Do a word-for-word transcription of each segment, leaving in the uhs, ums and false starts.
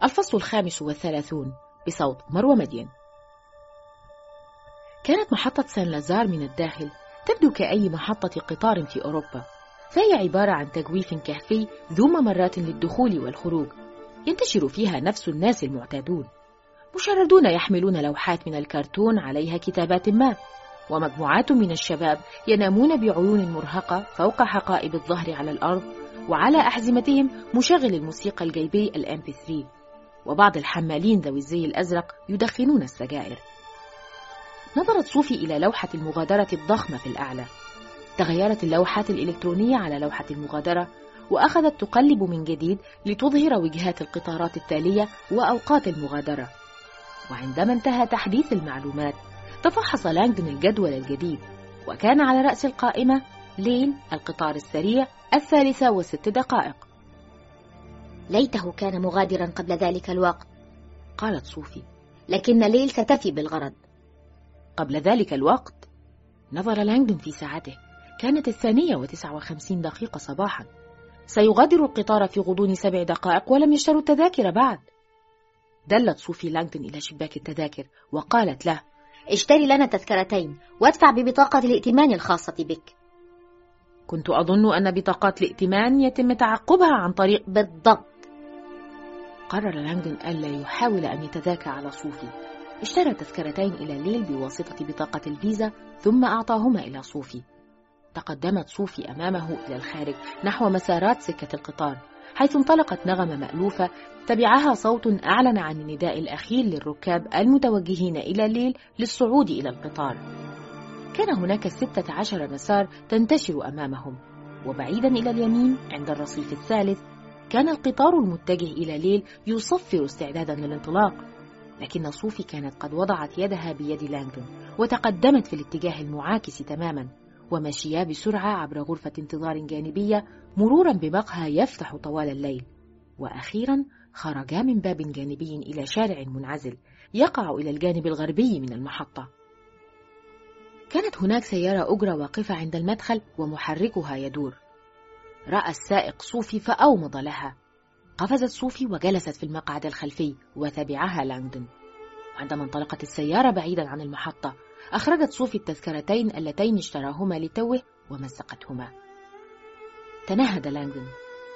الفصل الخامس والثلاثون بصوت مروى مدين. كانت محطة سان لازار من الداخل تبدو كأي محطة قطار في أوروبا، فهي عبارة عن تجويف كهفي ذو ممرات للدخول والخروج، ينتشر فيها نفس الناس المعتادون، مشردون يحملون لوحات من الكرتون عليها كتابات ما، ومجموعات من الشباب ينامون بعيون مرهقة فوق حقائب الظهر على الأرض، وعلى أحزمتهم مشغل الموسيقى الجيبي الإم بي ثري، وبعض الحمالين ذوي الزي الأزرق يدخنون السجائر. نظرت صوفي إلى لوحة المغادرة الضخمة في الأعلى. تغيرت اللوحات الإلكترونية على لوحة المغادرة، وأخذت تقلب من جديد لتظهر وجهات القطارات التالية وأوقات المغادرة. وعندما انتهى تحديث المعلومات، تفحص لانغدون الجدول الجديد، وكان على رأس القائمة ليل القطار السريع الثالثة وست دقائق. ليته كان مغادرا قبل ذلك الوقت، قالت صوفي، لكن ليل ستفي بالغرض. قبل ذلك الوقت؟ نظر لانغدون في ساعته، كانت الثانية وتسعة وخمسين دقيقة صباحا. سيغادر القطار في غضون سبع دقائق ولم يشتروا التذاكر بعد. دلت صوفي لانغدون إلى شباك التذاكر وقالت له: اشتري لنا تذكرتين وادفع ببطاقة الائتمان الخاصة بك. كنت أظن أن بطاقات الائتمان يتم تعقبها عن طريق... بالضبط. قرر لانغدون ألا يحاول أن يتذاكى على صوفي. اشترى تذكرتين إلى الليل بواسطة بطاقة الفيزا، ثم أعطاهما إلى صوفي. تقدمت صوفي أمامه إلى الخارج نحو مسارات سكة القطار، حيث انطلقت نغمة مألوفة تبعها صوت أعلن عن النداء الأخير للركاب المتوجهين إلى الليل للصعود إلى القطار. كان هناك ستة عشر مسار تنتشر أمامهم، وبعيدا إلى اليمين عند الرصيف الثالث كان القطار المتجه إلى الليل يصفر استعدادا للانطلاق. لكن صوفي كانت قد وضعت يدها بيد لانغدون وتقدمت في الاتجاه المعاكس تماما، ومشيا بسرعة عبر غرفة انتظار جانبية مرورا بمقهى يفتح طوال الليل، وأخيرا خرجا من باب جانبي إلى شارع منعزل يقع إلى الجانب الغربي من المحطة. كانت هناك سيارة أجرة واقفة عند المدخل ومحركها يدور. رأى السائق صوفي فأومض لها. قفزت صوفي وجلست في المقعد الخلفي وتبعها لانغدون. عندما انطلقت السيارة بعيدا عن المحطة، أخرجت صوفي التذكرتين اللتين اشتراهما لتوه ومزقتهما. تنهد لانغدون.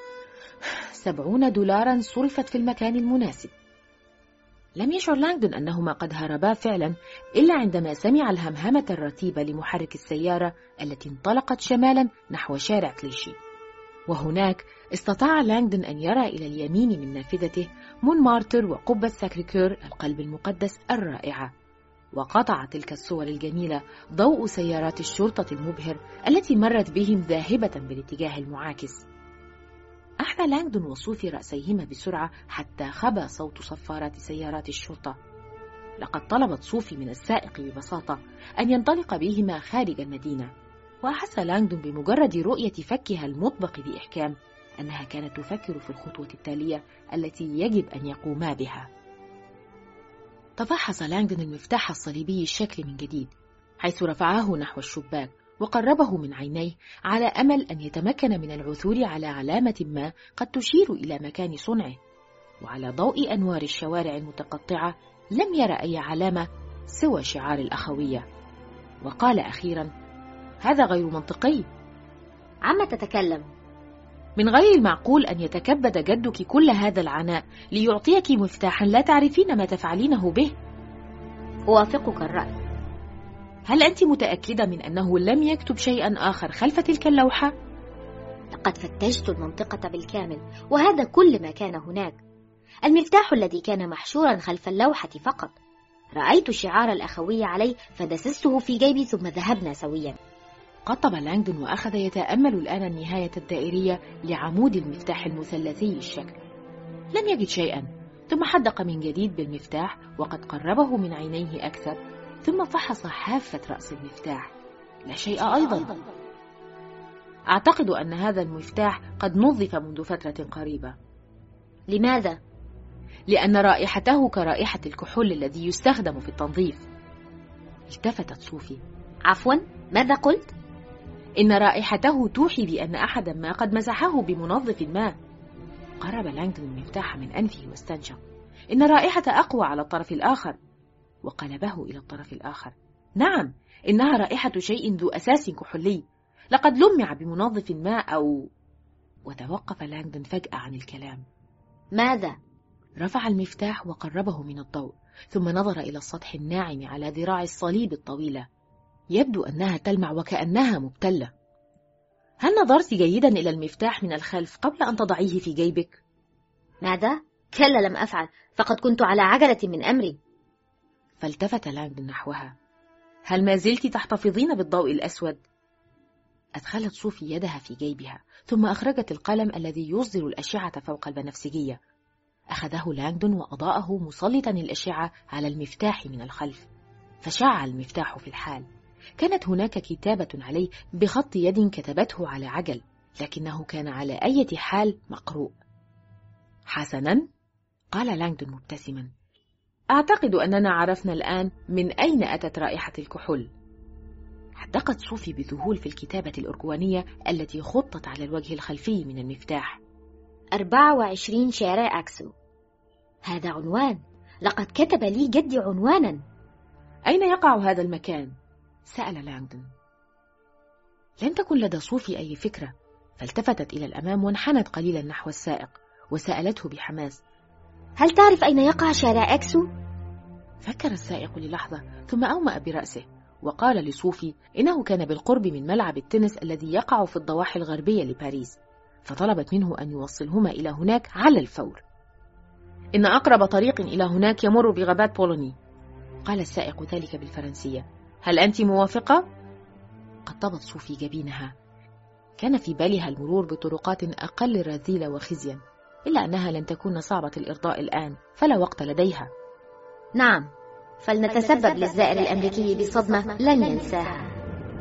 سبعون دولارا صرفت في المكان المناسب. لم يشعر لانغدون أنهما قد هربا فعلا إلا عندما سمع الهمهمة الرتيبة لمحرك السيارة التي انطلقت شمالا نحو شارع كليشي. وهناك استطاع لانغدون أن يرى إلى اليمين من نافذته مونمارتر وقبة ساكريكور القلب المقدس الرائعة. وقطع تلك الصور الجميلة ضوء سيارات الشرطة المبهر التي مرت بهم ذاهبة بالاتجاه المعاكس. أحنى لانغدون وصوفي رأسيهما بسرعة حتى خبى صوت صفارات سيارات الشرطة. لقد طلبت صوفي من السائق ببساطة أن ينطلق بهما خارج المدينة، وأحس لانغدون بمجرد رؤية فكها المطبق بإحكام أنها كانت تفكر في الخطوة التالية التي يجب أن يقوما بها. تفحص لانغدون المفتاح الصليبي الشكل من جديد، حيث رفعه نحو الشباك وقربه من عينيه على أمل أن يتمكن من العثور على علامة ما قد تشير إلى مكان صنعه. وعلى ضوء أنوار الشوارع المتقطعة لم يرى أي علامة سوى شعار الأخوية. وقال أخيرا: هذا غير منطقي. عما تتكلم؟ من غير المعقول أن يتكبد جدك كل هذا العناء ليعطيك مفتاحا لا تعرفين ما تفعلينه به. أوافقك الرأي. هل أنت متأكدة من أنه لم يكتب شيئا آخر خلف تلك اللوحة؟ لقد فتشت المنطقة بالكامل، وهذا كل ما كان هناك. المفتاح الذي كان محشورا خلف اللوحة فقط. رأيت شعار الأخوية عليه فدسسته في جيبي ثم ذهبنا سويا. قطب لانغدون وأخذ يتأمل الآن النهاية الدائرية لعمود المفتاح المثلثي الشكل. لم يجد شيئا، ثم حدق من جديد بالمفتاح وقد قربه من عينيه أكثر، ثم فحص حافة رأس المفتاح. لا شيء أيضا. أعتقد أن هذا المفتاح قد نظف منذ فترة قريبة. لماذا؟ لأن رائحته كرائحة الكحول الذي يستخدم في التنظيف. التفتت صوفي. عفوا، ماذا قلت؟ إن رائحته توحي بأن أحدا ما قد مسحه بمنظف ما. قرب لانغدون المفتاح من أنفه واستنشق. إن رائحة أقوى على الطرف الآخر. وقلبه إلى الطرف الآخر. نعم، إنها رائحة شيء ذو أساس كحولي، لقد لمع بمنظف ما أو... وتوقف لانغدون فجأة عن الكلام. ماذا؟ رفع المفتاح وقربه من الضوء، ثم نظر إلى السطح الناعم على ذراع الصليب الطويلة. يبدو أنها تلمع وكأنها مبتلة. هل نظرت جيدا إلى المفتاح من الخلف قبل أن تضعيه في جيبك؟ ماذا؟ كلا، لم أفعل، فقد كنت على عجلة من أمري. فالتفت لانغدون نحوها. هل ما زلت تحتفظين بالضوء الأسود؟ أدخلت صوفي يدها في جيبها، ثم أخرجت القلم الذي يصدر الأشعة فوق البنفسجية. أخذه لانغدون وأضاءه مسلطا الأشعة على المفتاح من الخلف، فشع المفتاح في الحال. كانت هناك كتابة عليه بخط يد كتبته على عجل، لكنه كان على أي حال مقروء. حسنا، قال لانغدون مبتسما، أعتقد أننا عرفنا الآن من أين أتت رائحة الكحول. حدقت صوفي بذهول في الكتابة الأرجوانية التي خطت على الوجه الخلفي من المفتاح. أربعة وعشرين شارع أكسو. هذا عنوان، لقد كتب لي جدي عنوانا. أين يقع هذا المكان؟ سأل لانغدون. لم تكن لدى صوفي أي فكرة، فالتفتت إلى الأمام وانحنت قليلا نحو السائق وسألته بحماس: هل تعرف أين يقع شارع أكسو؟ فكر السائق للحظة ثم أومأ برأسه وقال لصوفي إنه كان بالقرب من ملعب التنس الذي يقع في الضواحي الغربية لباريس، فطلبت منه أن يوصلهما إلى هناك على الفور. إن أقرب طريق إلى هناك يمر بغابات بولوني، قال السائق ذلك بالفرنسية. هل أنت موافقة؟ قطبت صوفي جبينها. كان في بالها المرور بطرقات أقل رذيلة وخزيا، إلا أنها لن تكون صعبة الإرضاء الآن، فلا وقت لديها. نعم، فلنتسبب للزائر الأمريكي بصدمة لن ينساها.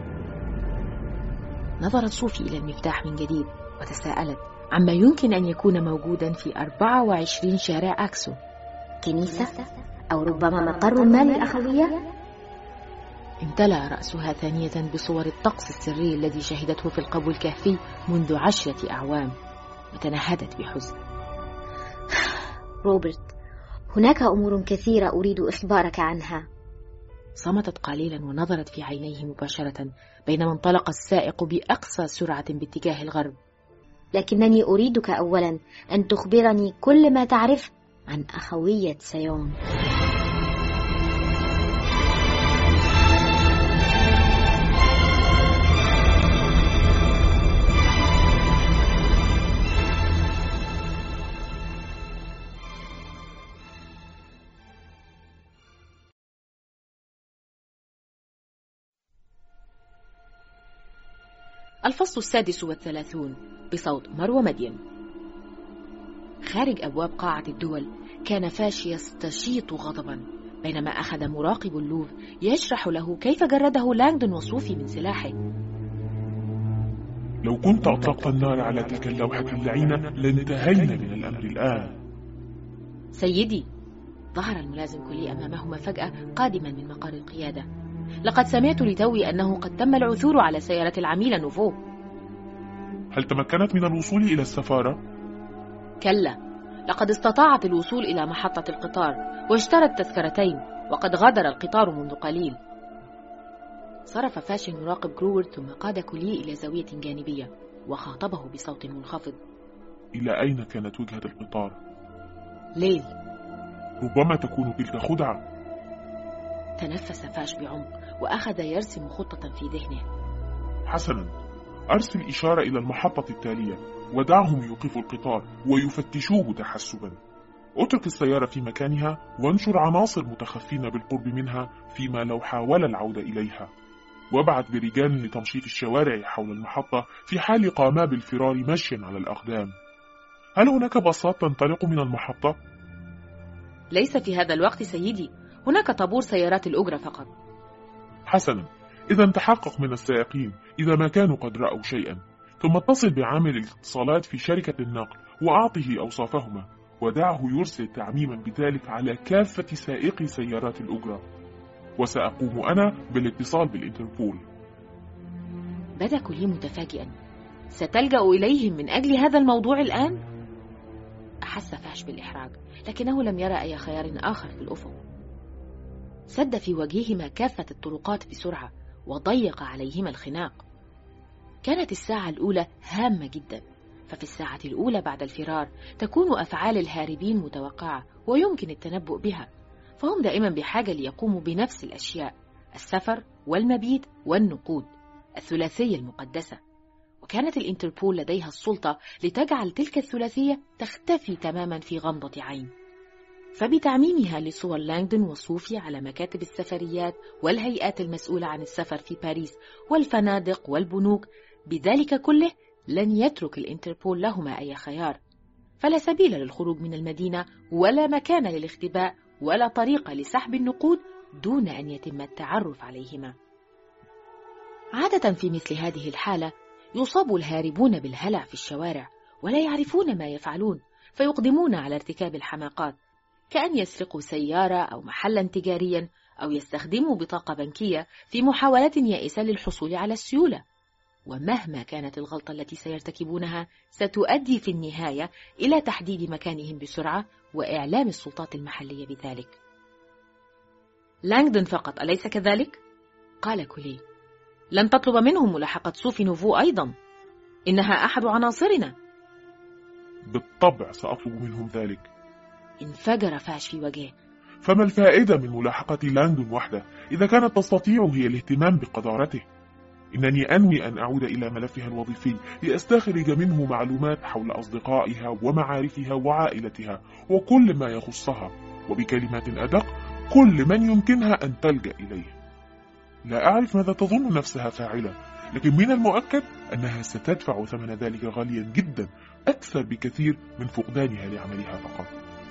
نظرت صوفي إلى المفتاح من جديد وتساءلت عما يمكن أن يكون موجودا في أربعة وعشرين شارع أكسو. كنيسة؟ أو ربما مقر ما للأخوية؟ امتلأ رأسها ثانية بصور الطقس السري الذي شهدته في القبو الكهفي منذ عشرة أعوام، وتنهدت بحزن. روبرت، هناك أمور كثيرة أريد إخبارك عنها. صمتت قليلا ونظرت في عينيه مباشرة، بينما انطلق السائق بأقصى سرعة باتجاه الغرب. لكنني أريدك أولا أن تخبرني كل ما تعرف عن أخوية سيون. الفصل السادس والثلاثون، بصوت مروى مدين. خارج أبواب قاعة الدول كان فاش يستشيط غضبا، بينما أخذ مراقب اللوف يشرح له كيف جرده لانغدون وصوفي من سلاحه. لو كنت أطلقت النار على تلك اللوحة اللعينة لانتهينا من الأمر الآن. سيدي، ظهر الملازم كلي أمامهما فجأة قادما من مقر القيادة. لقد سمعت لتوي أنه قد تم العثور على سيارة العميل نوفو. هل تمكنت من الوصول إلى السفارة؟ كلا، لقد استطاعت الوصول إلى محطة القطار واشترت تذكرتين، وقد غادر القطار منذ قليل. صرف فاش المراقب جروورد ثم قاد كلي إلى زاوية جانبية وخاطبه بصوت منخفض. إلى أين كانت وجهة القطار؟ ليل. ربما تكون تلك خدعة. تنفس فاش بعمق وأخذ يرسم خطة في ذهنه. حسنا، أرسل إشارة إلى المحطة التالية ودعهم يوقفوا القطار ويفتشوه تحسبا. اترك السيارة في مكانها وانشر عناصر متخفين بالقرب منها فيما لو حاول العودة إليها، وابعث برجال لتنشيط الشوارع حول المحطة في حال قاما بالفرار مشيا على الأقدام. هل هناك باصات تنطلق من المحطة؟ ليس في هذا الوقت سيدي، هناك طابور سيارات الأجرة فقط. حسنا، إذا تحقق من السائقين إذا ما كانوا قد رأوا شيئا، ثم اتصل بعامل الاتصالات في شركة النقل وأعطه أوصافهما، ودعه يرسل تعميما بذلك على كافة سائقي سيارات الأجرة، وسأقوم أنا بالاتصال بالإنتربول. بدا كلي متفاجئا. ستلجأ إليهم من أجل هذا الموضوع الآن؟ أحس فاش بالإحراج، لكنه لم يرى أي خيار آخر في الأفق. سد في وجههما كافة الطرقات بسرعة وضيق عليهما الخناق. كانت الساعة الأولى هامة جدا، ففي الساعة الأولى بعد الفرار تكون أفعال الهاربين متوقعة ويمكن التنبؤ بها، فهم دائما بحاجة ليقوموا بنفس الأشياء: السفر والمبيت والنقود، الثلاثية المقدسة. وكانت الإنتربول لديها السلطة لتجعل تلك الثلاثية تختفي تماما في غمضة عين. فبتعميمها لصور لانغدون وصوفي على مكاتب السفريات والهيئات المسؤولة عن السفر في باريس والفنادق والبنوك، بذلك كله لن يترك الإنتربول لهما أي خيار، فلا سبيل للخروج من المدينة ولا مكان للاختباء ولا طريقة لسحب النقود دون أن يتم التعرف عليهما. عادة في مثل هذه الحالة يصاب الهاربون بالهلع في الشوارع ولا يعرفون ما يفعلون، فيقدمون على ارتكاب الحماقات، كأن يسرقوا سيارة أو محلا تجاريا أو يستخدموا بطاقة بنكية في محاولة يائسة للحصول على السيولة. ومهما كانت الغلطة التي سيرتكبونها ستؤدي في النهاية إلى تحديد مكانهم بسرعة وإعلام السلطات المحلية بذلك. لانغدون فقط، أليس كذلك؟ قال كولي. لن تطلب منهم ملاحقة صوفي نوفو أيضا، إنها أحد عناصرنا. بالطبع سأطلب منهم ذلك. انفجر فاش في وجهه. فما الفائدة من ملاحقة لانغدون وحده إذا كانت تستطيع هي الاهتمام بقذارته؟ إنني أنوي أن أعود إلى ملفها الوظيفي لأستخرج منه معلومات حول أصدقائها ومعارفها وعائلتها وكل ما يخصها، وبكلمات أدق كل من يمكنها أن تلجأ إليه. لا أعرف ماذا تظن نفسها فاعلة، لكن من المؤكد أنها ستدفع ثمن ذلك غاليا جدا، أكثر بكثير من فقدانها لعملها فقط.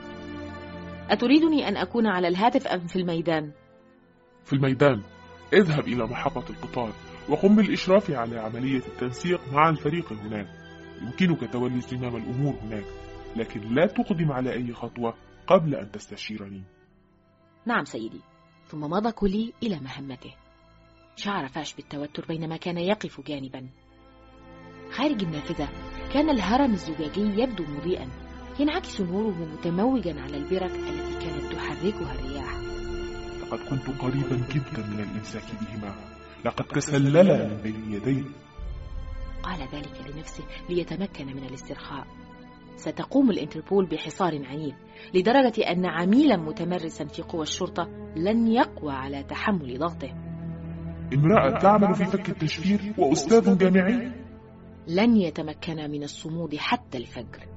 أتريدني أن أكون على الهاتف أم في الميدان؟ في الميدان. اذهب إلى محطة القطار وقم بالإشراف على عملية التنسيق مع الفريق هناك. يمكنك تولي زمام الأمور هناك، لكن لا تقدم على أي خطوة قبل أن تستشيرني. نعم سيدي. ثم مضى كولي إلى مهمته. شعر فاش بالتوتر بينما كان يقف جانبا. خارج النافذة كان الهرم الزجاجي يبدو مضيئا، ينعكس نوره متموجا على البرك التي كانت تحركها الرياح. لقد كنت قريبا جدا من الإمساك بهما، لقد تسللا من بين يدي. قال ذلك لنفسه ليتمكن من الاسترخاء. ستقوم الإنتربول بحصار عنيف لدرجة أن عميلا متمرسا في قوى الشرطة لن يقوى على تحمل ضغطه. امرأة تعمل في فك التشفير وأستاذ جامعي لن يتمكن من الصمود حتى الفجر.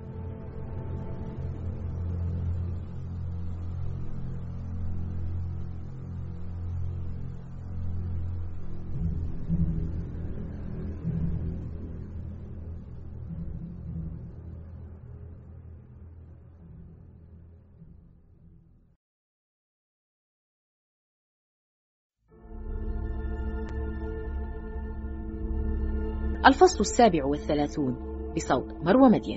الفصل السابع والثلاثون بصوت مروى مدين.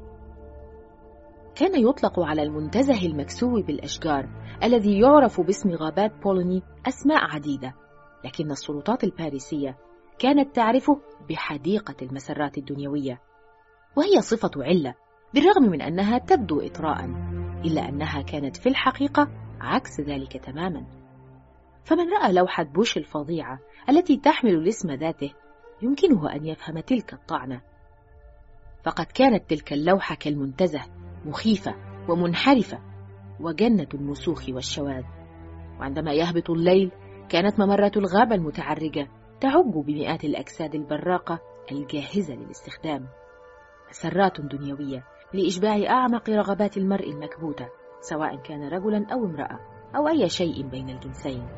كان يطلق على المنتزه المكسو بالأشجار الذي يعرف باسم غابات بولوني أسماء عديدة، لكن السلطات الباريسية كانت تعرفه بحديقة المسرات الدنيوية، وهي صفة علة بالرغم من أنها تبدو إطراء، إلا أنها كانت في الحقيقة عكس ذلك تماما. فمن رأى لوحة بوش الفظيعة التي تحمل الاسم ذاته يمكنه أن يفهم تلك الطعنة. فقد كانت تلك اللوحة كالمنتزه، مخيفة ومنحرفة وجنة المسوخ والشواذ. وعندما يهبط الليل كانت ممرة الغابة المتعرجة تعج بمئات الأجساد البراقة الجاهزة للاستخدام، مسرات دنيوية لإشباع أعمق رغبات المرء المكبوتة، سواء كان رجلا أو امرأة أو أي شيء بين الجنسين.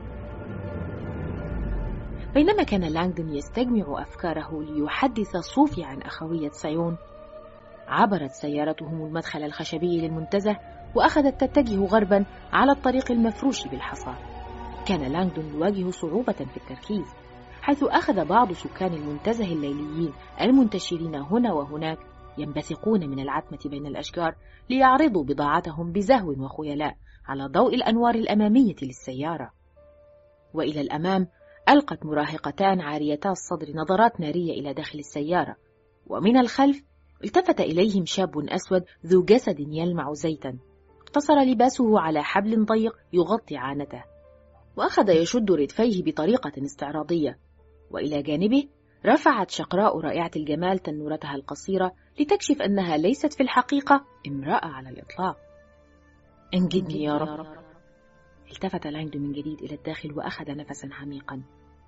بينما كان لانغدون يستجمع أفكاره ليحدث صوفي عن أخوية سايون، عبرت سيارتهم المدخل الخشبي للمنتزه وأخذت تتجه غربا على الطريق المفروش بالحصى. كان لانغدون يواجه صعوبة في التركيز، حيث أخذ بعض سكان المنتزه الليليين المنتشرين هنا وهناك ينبثقون من العتمة بين الأشجار ليعرضوا بضاعتهم بزهو وخيلاء على ضوء الأنوار الأمامية للسيارة. وإلى الأمام ألقت مراهقتان عاريتا الصدر نظرات نارية إلى داخل السيارة، ومن الخلف التفت إليهم شاب أسود ذو جسد يلمع زيتا، اقتصر لباسه على حبل ضيق يغطي عانته، وأخذ يشد ردفيه بطريقة استعراضية، وإلى جانبه رفعت شقراء رائعة الجمال تنورتها القصيرة لتكشف أنها ليست في الحقيقة امرأة على الإطلاق. أنجدني يا رب. التفت لانغدون من جديد إلى الداخل وأخذ نفسا عميقا.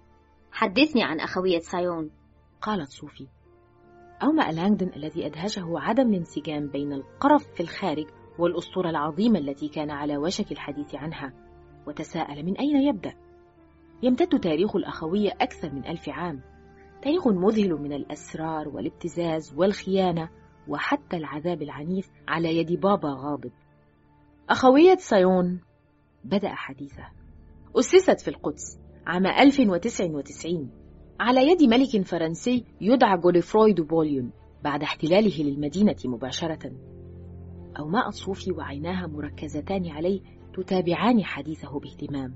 حدثني عن أخوية سايون، قالت صوفي. أومأ لانغدون الذي أدهشه عدم الانسجام بين القرف في الخارج والأسطورة العظيمة التي كان على وشك الحديث عنها، وتساءل من أين يبدأ. يمتد تاريخ الأخوية أكثر من ألف عام، تاريخ مذهل من الأسرار والابتزاز والخيانة وحتى العذاب العنيف على يد بابا غاضب. أخوية سايون، بدأ حديثه، أسست في القدس عام ألف وتسعة وتسعين على يد ملك فرنسي يدعى غودفروي دو بوليون بعد احتلاله للمدينة مباشرة. أومأت صوفي وعيناها مركزتان عليه تتابعان حديثه باهتمام.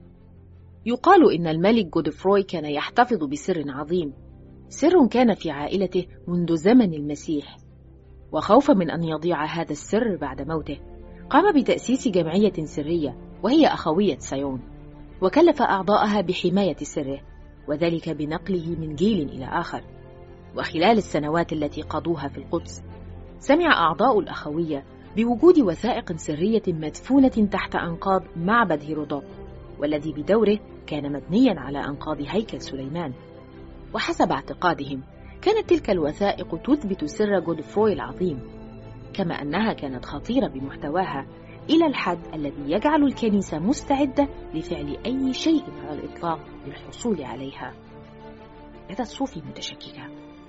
يقال إن الملك غودفروي كان يحتفظ بسر عظيم، سر كان في عائلته منذ زمن المسيح، وخوفا من أن يضيع هذا السر بعد موته قام بتأسيس جمعية سرية وهي أخوية سايون، وكلف أعضاءها بحماية سره، وذلك بنقله من جيل إلى آخر. وخلال السنوات التي قضوها في القدس سمع أعضاء الأخوية بوجود وثائق سرية مدفونة تحت أنقاض معبد هيرودوت، والذي بدوره كان مبنيا على أنقاض هيكل سليمان. وحسب اعتقادهم كانت تلك الوثائق تثبت سر غودفروي العظيم، كما أنها كانت خطيرة بمحتواها إلى الحد الذي يجعل الكنيسة مستعدة لفعل أي شيء على الإطلاق للحصول عليها. بدت صوفي متشككة،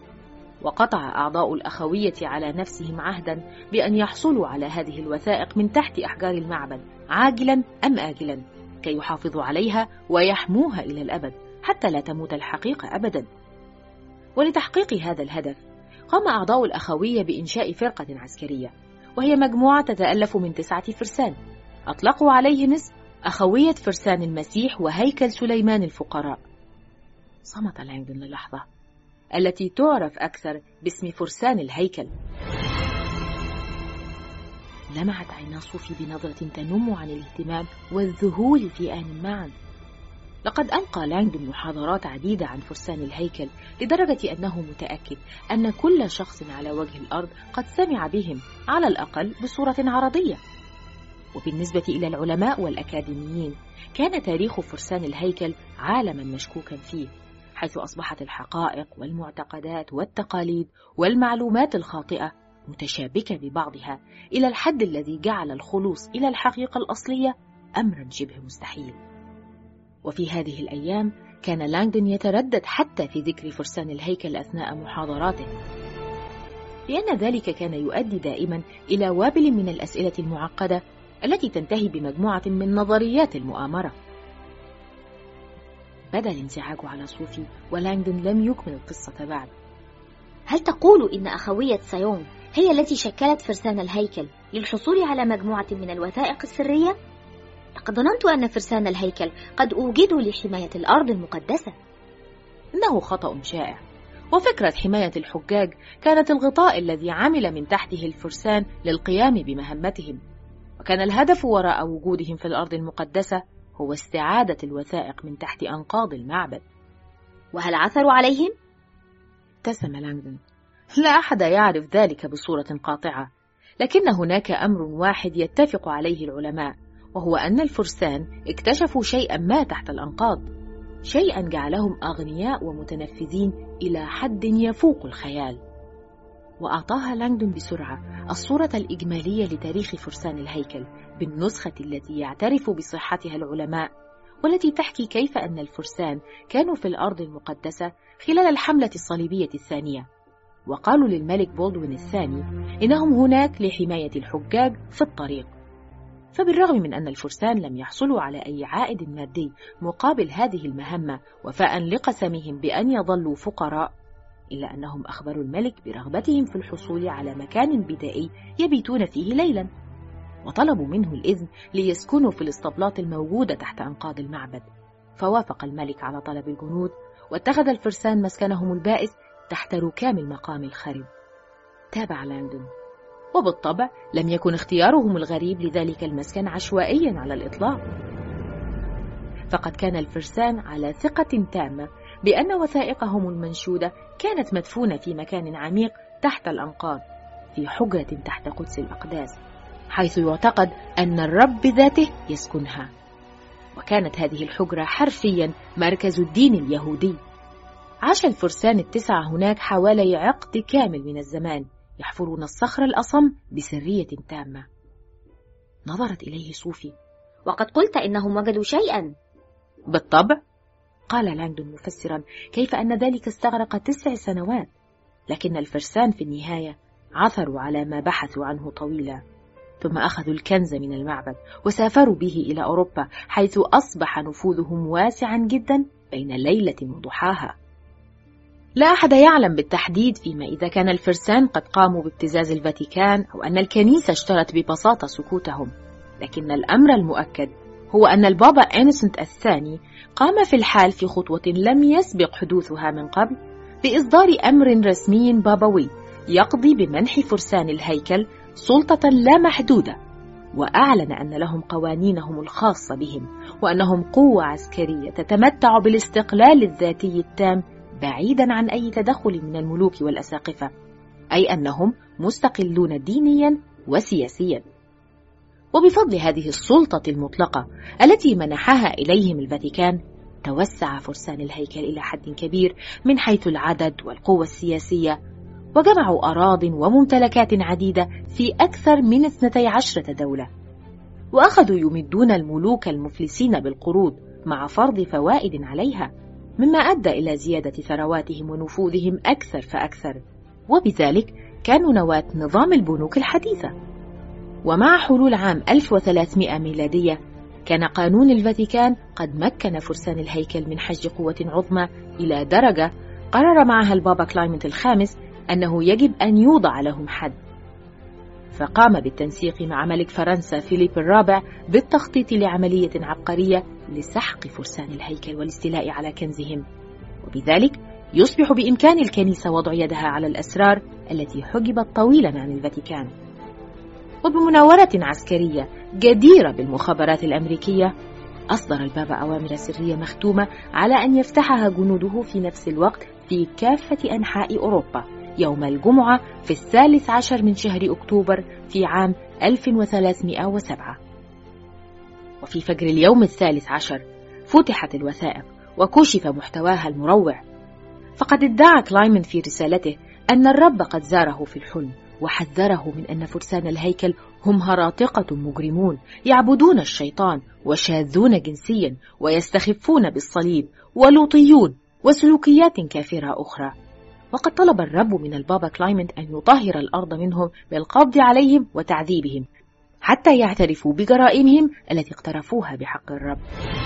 وقطع أعضاء الأخوية على نفسهم عهدا بأن يحصلوا على هذه الوثائق من تحت أحجار المعبد عاجلا أم آجلا، كي يحافظوا عليها ويحموها إلى الأبد حتى لا تموت الحقيقة أبدا. ولتحقيق هذا الهدف قام أعضاء الأخوية بإنشاء فرقة عسكرية، وهي مجموعة تتألف من تسعة فرسان أطلقوا عليهم اسم أخوية فرسان المسيح وهيكل سليمان الفقراء. صمت لانغدون للحظة التي تعرف أكثر باسم فرسان الهيكل. لمعت عينا صوفي بنظرة تنم عن الاهتمام والذهول في آن معا. لقد ألقى لانغدون محاضرات عديدة عن فرسان الهيكل لدرجة أنه متأكد أن كل شخص على وجه الأرض قد سمع بهم على الأقل بصورة عرضية. وبالنسبة إلى العلماء والأكاديميين كان تاريخ فرسان الهيكل عالما مشكوكا فيه، حيث أصبحت الحقائق والمعتقدات والتقاليد والمعلومات الخاطئة متشابكة ببعضها إلى الحد الذي جعل الخلوص إلى الحقيقة الأصلية أمرا شبه مستحيل. وفي هذه الأيام كان لانغدون يتردد حتى في ذكر فرسان الهيكل أثناء محاضراته، لأن ذلك كان يؤدي دائما إلى وابل من الأسئلة المعقدة التي تنتهي بمجموعة من نظريات المؤامرة. بدأ الانزعاج على صوفي، ولانغدون لم يكمل القصة بعد. هل تقول إن أخوية سايون هي التي شكلت فرسان الهيكل للحصول على مجموعة من الوثائق السرية؟ لقد ظننت أن فرسان الهيكل قد أوجدوا لحماية الأرض المقدسة. إنه خطأ شائع، وفكرة حماية الحجاج كانت الغطاء الذي عمل من تحته الفرسان للقيام بمهمتهم، وكان الهدف وراء وجودهم في الأرض المقدسة هو استعادة الوثائق من تحت أنقاض المعبد. وهل عثروا عليهم؟ ابتسم لانغدون. لا أحد يعرف ذلك بصورة قاطعة، لكن هناك أمر واحد يتفق عليه العلماء، وهو أن الفرسان اكتشفوا شيئا ما تحت الأنقاض، شيئا جعلهم أغنياء ومتنفذين إلى حد يفوق الخيال. وأعطاها لانغدون بسرعة الصورة الإجمالية لتاريخ فرسان الهيكل بالنسخة التي يعترف بصحتها العلماء، والتي تحكي كيف أن الفرسان كانوا في الأرض المقدسة خلال الحملة الصليبية الثانية، وقالوا للملك بولدوين الثاني إنهم هناك لحماية الحجاج في الطريق. فبالرغم من أن الفرسان لم يحصلوا على أي عائد مادي مقابل هذه المهمة وفاء لقسمهم بأن يظلوا فقراء، إلا أنهم أخبروا الملك برغبتهم في الحصول على مكان بدائي يبيتون فيه ليلا، وطلبوا منه الإذن ليسكنوا في الاسطبلات الموجودة تحت أنقاض المعبد. فوافق الملك على طلب الجنود، واتخذ الفرسان مسكنهم البائس تحت ركام المقام الخرب. تابع لانغدون. وبالطبع لم يكن اختيارهم الغريب لذلك المسكن عشوائيا على الإطلاق، فقد كان الفرسان على ثقة تامة بأن وثائقهم المنشودة كانت مدفونة في مكان عميق تحت الأنقاض، في حجرة تحت قدس الأقداس، حيث يعتقد أن الرب بذاته يسكنها. وكانت هذه الحجرة حرفيا مركز الدين اليهودي. عاش الفرسان التسعة هناك حوالي عقد كامل من الزمان، يحفرون الصخر الأصم بسرية تامة. نظرت إليه صوفي. وقد قلت إنهم وجدوا شيئا. بالطبع، قال لانغدون مفسرا كيف أن ذلك استغرق تسع سنوات، لكن الفرسان في النهاية عثروا على ما بحثوا عنه طويلا، ثم أخذوا الكنز من المعبد وسافروا به إلى أوروبا، حيث أصبح نفوذهم واسعا جدا بين ليلة وضحاها. لا أحد يعلم بالتحديد فيما إذا كان الفرسان قد قاموا بابتزاز الفاتيكان أو أن الكنيسة اشترت ببساطة سكوتهم، لكن الأمر المؤكد هو أن البابا إنوسنت الثاني قام في الحال في خطوة لم يسبق حدوثها من قبل، بإصدار أمر رسمي بابوي يقضي بمنح فرسان الهيكل سلطة لا محدودة، وأعلن أن لهم قوانينهم الخاصة بهم، وأنهم قوة عسكرية تتمتع بالاستقلال الذاتي التام بعيدا عن أي تدخل من الملوك والأساقفة، أي أنهم مستقلون دينيا وسياسيا. وبفضل هذه السلطة المطلقة التي منحها إليهم الفاتيكان، توسع فرسان الهيكل إلى حد كبير من حيث العدد والقوة السياسية، وجمعوا أراضٍ وممتلكات عديدة في أكثر من اثنتي عشرة دولة، وأخذوا يمدون الملوك المفلسين بالقروض مع فرض فوائد عليها، مما أدى إلى زيادة ثرواتهم ونفوذهم أكثر فأكثر، وبذلك كانوا نواة نظام البنوك الحديثة. ومع حلول عام ألف وثلاثمائة ميلادية، كان قانون الفاتيكان قد مكن فرسان الهيكل من حشد قوة عظمى إلى درجة قرر معها البابا كلايمنت الخامس أنه يجب أن يوضع لهم حد، فقام بالتنسيق مع ملك فرنسا فيليب الرابع بالتخطيط لعملية عبقرية لسحق فرسان الهيكل والاستيلاء على كنزهم، وبذلك يصبح بإمكان الكنيسة وضع يدها على الأسرار التي حجبت طويلا عن الفاتيكان. وبمناورة عسكرية جديرة بالمخابرات الأمريكية، أصدر البابا أوامر سرية مختومة على أن يفتحها جنوده في نفس الوقت في كافة أنحاء أوروبا يوم الجمعة في الثالث عشر من شهر أكتوبر في عام ألف وثلاثمائة وسبعة. وفي فجر اليوم الثالث عشر فتحت الوثائق وكشف محتواها المروع، فقد ادعى كلايمنت في رسالته أن الرب قد زاره في الحلم وحذره من أن فرسان الهيكل هم هراطقة مجرمون يعبدون الشيطان وشاذون جنسيا ويستخفون بالصليب ولوطيون وسلوكيات كافرة أخرى. وقد طلب الرب من البابا كلايمنت أن يطهر الأرض منهم بالقبض عليهم وتعذيبهم حتى يعترفوا بجرائمهم التي اقترفوها بحق الرب.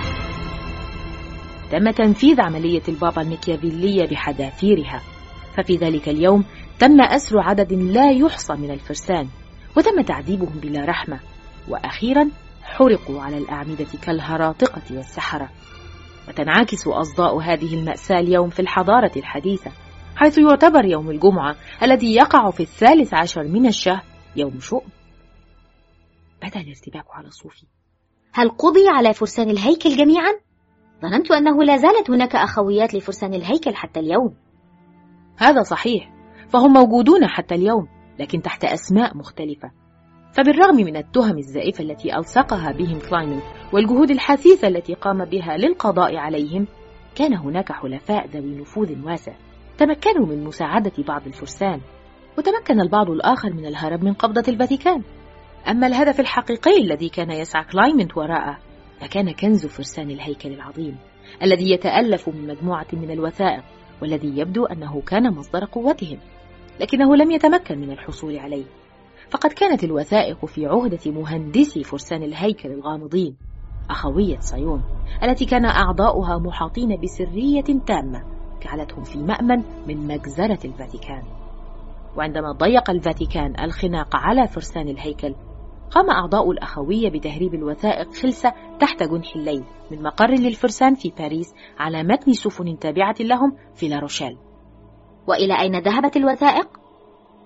تم تنفيذ عملية البابا الميكيافيلية بحذافيرها، ففي ذلك اليوم تم أسر عدد لا يحصى من الفرسان، وتم تعذيبهم بلا رحمة، وأخيرا حرقوا على الأعمدة كالهراطقة والسحرة. وتنعكس أصداء هذه المأساة اليوم في الحضارة الحديثة، حيث يعتبر يوم الجمعة الذي يقع في الثالث عشر من الشهر يوم شؤم. بدأ الارتباك على صوفي. هل قضي على فرسان الهيكل جميعا؟ ظننت أنه لا زالت هناك أخويات لفرسان الهيكل حتى اليوم. هذا صحيح، فهم موجودون حتى اليوم، لكن تحت أسماء مختلفة. فبالرغم من التهم الزائفة التي ألصقها بهم كلايمنت والجهود الحثيثة التي قام بها للقضاء عليهم، كان هناك حلفاء ذوي نفوذ واسع تمكنوا من مساعدة بعض الفرسان، وتمكن البعض الآخر من الهرب من قبضة الفاتيكان. أما الهدف الحقيقي الذي كان يسعى كلايمنت وراءه فكان كنز فرسان الهيكل العظيم الذي يتألف من مجموعة من الوثائق، والذي يبدو أنه كان مصدر قوتهم، لكنه لم يتمكن من الحصول عليه. فقد كانت الوثائق في عهدة مهندسي فرسان الهيكل الغامضين، أخوية صيون، التي كان أعضاؤها محاطين بسرية تامة جعلتهم في مأمن من مجزرة الفاتيكان. وعندما ضيق الفاتيكان الخناق على فرسان الهيكل، قام أعضاء الأخوية بتهريب الوثائق خلسة تحت جنح الليل من مقر للفرسان في باريس على متن سفن تابعة لهم في لاروشيل. وإلى أين ذهبت الوثائق؟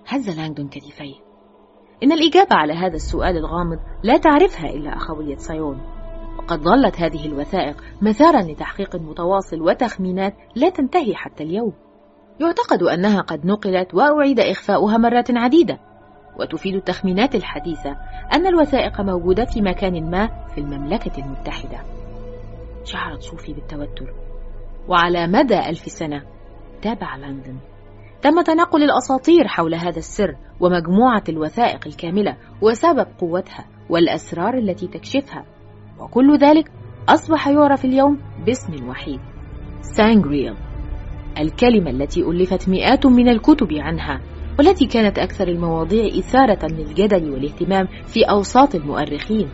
هز لانغدون كتفيه. إن الإجابة على هذا السؤال الغامض لا تعرفها إلا أخوية سايون، وقد ظلت هذه الوثائق مثارا لتحقيق متواصل وتخمينات لا تنتهي حتى اليوم. يعتقد أنها قد نقلت وأعيد إخفاؤها مرات عديدة، وتفيد التخمينات الحديثة أن الوثائق موجودة في مكان ما في المملكة المتحدة. شعرت صوفي بالتوتر، وعلى مدى ألف سنة تابع لانغدون تم تنقل الأساطير حول هذا السر ومجموعة الوثائق الكاملة وسبب قوتها والأسرار التي تكشفها، وكل ذلك أصبح يعرف اليوم باسم وحيد: سانغريل، الكلمة التي ألفت مئات من الكتب عنها، والتي كانت أكثر المواضيع إثارة للجدل والاهتمام في أوساط المؤرخين.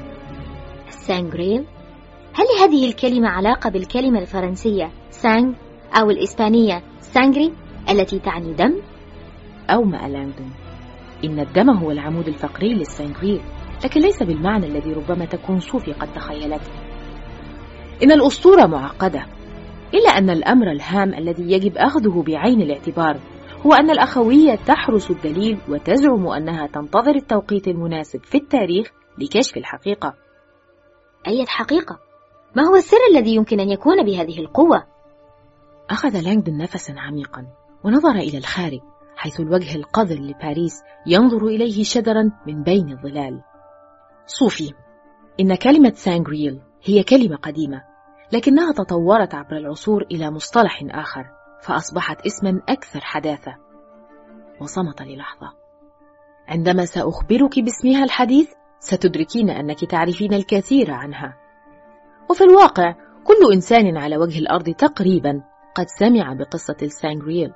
سانغريل؟ هل هذه الكلمة علاقة بالكلمة الفرنسية سانغ أو الإسبانية سانغري التي تعني دم؟ أومأ لانغدون: إن الدم هو العمود الفقري للسانغريل، لكن ليس بالمعنى الذي ربما تكون صوفي قد تخيلته. إن الأسطورة معقدة، إلا أن الأمر الهام الذي يجب أخذه بعين الاعتبار هو أن الأخوية تحرس الدليل وتزعم أنها تنتظر التوقيت المناسب في التاريخ لكشف الحقيقة. أي حقيقة؟ ما هو السر الذي يمكن أن يكون بهذه القوة؟ أخذ لانغدون نفسا عميقا ونظر إلى الخارج، حيث الوجه القذر لباريس ينظر إليه شجرا من بين الظلال. صوفي، إن كلمة سانغريل هي كلمة قديمة، لكنها تطورت عبر العصور إلى مصطلح آخر، فأصبحت اسما أكثر حداثة. وصمت للحظة. عندما سأخبرك باسمها الحديث ستدركين أنك تعرفين الكثير عنها. وفي الواقع كل إنسان على وجه الأرض تقريبا قد سمع بقصة السانغريل.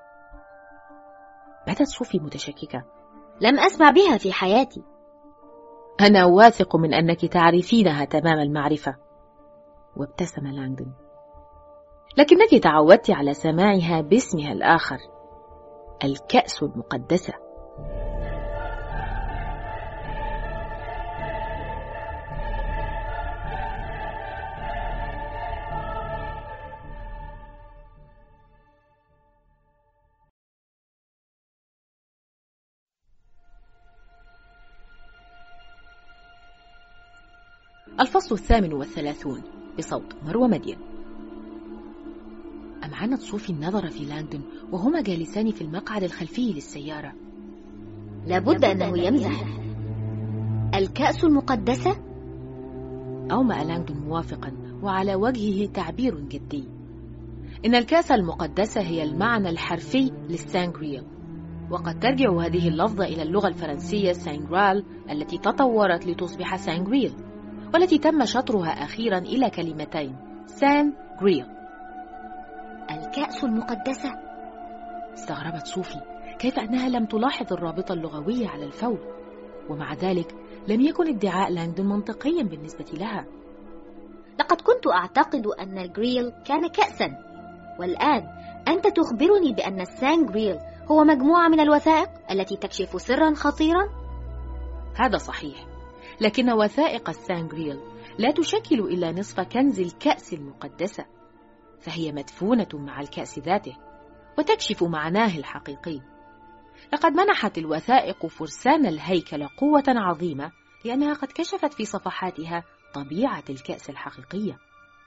بدت صوفي متشككة. لم أسمع بها في حياتي. أنا واثق من أنك تعرفينها تمام المعرفة. وابتسم لانغدون. لكنك تعودت على سماعها باسمها الآخر: الكأس المقدسة. الفصل الثامن والثلاثون بصوت مروى مدين. أمعنت صوفي النظر في لانغدون وهما جالسان في المقعد الخلفي للسيارة. لابد أنه يمزح. الكأس المقدسة؟ أومأ لانغدون موافقا وعلى وجهه تعبير جدي. إن الكأس المقدسة هي المعنى الحرفي للسانغريل، وقد ترجع هذه اللفظة إلى اللغة الفرنسية سانغرال التي تطورت لتصبح سانغريل، والتي تم شطرها أخيرا إلى كلمتين: سانغريل. الكأس المقدسة؟ استغربت صوفي كيف أنها لم تلاحظ الرابطة اللغوية على الفور، ومع ذلك لم يكن ادعاء لانغدون منطقيا بالنسبة لها. لقد كنت أعتقد أن الجريل كان كأسا، والآن أنت تخبرني بأن السانغريل هو مجموعة من الوثائق التي تكشف سرا خطيرا؟ هذا صحيح، لكن وثائق السانغريل لا تشكل إلا نصف كنز الكأس المقدسة، فهي مدفونة مع الكأس ذاته وتكشف معناه الحقيقي. لقد منحت الوثائق فرسان الهيكل قوة عظيمة، لأنها قد كشفت في صفحاتها طبيعة الكأس الحقيقية.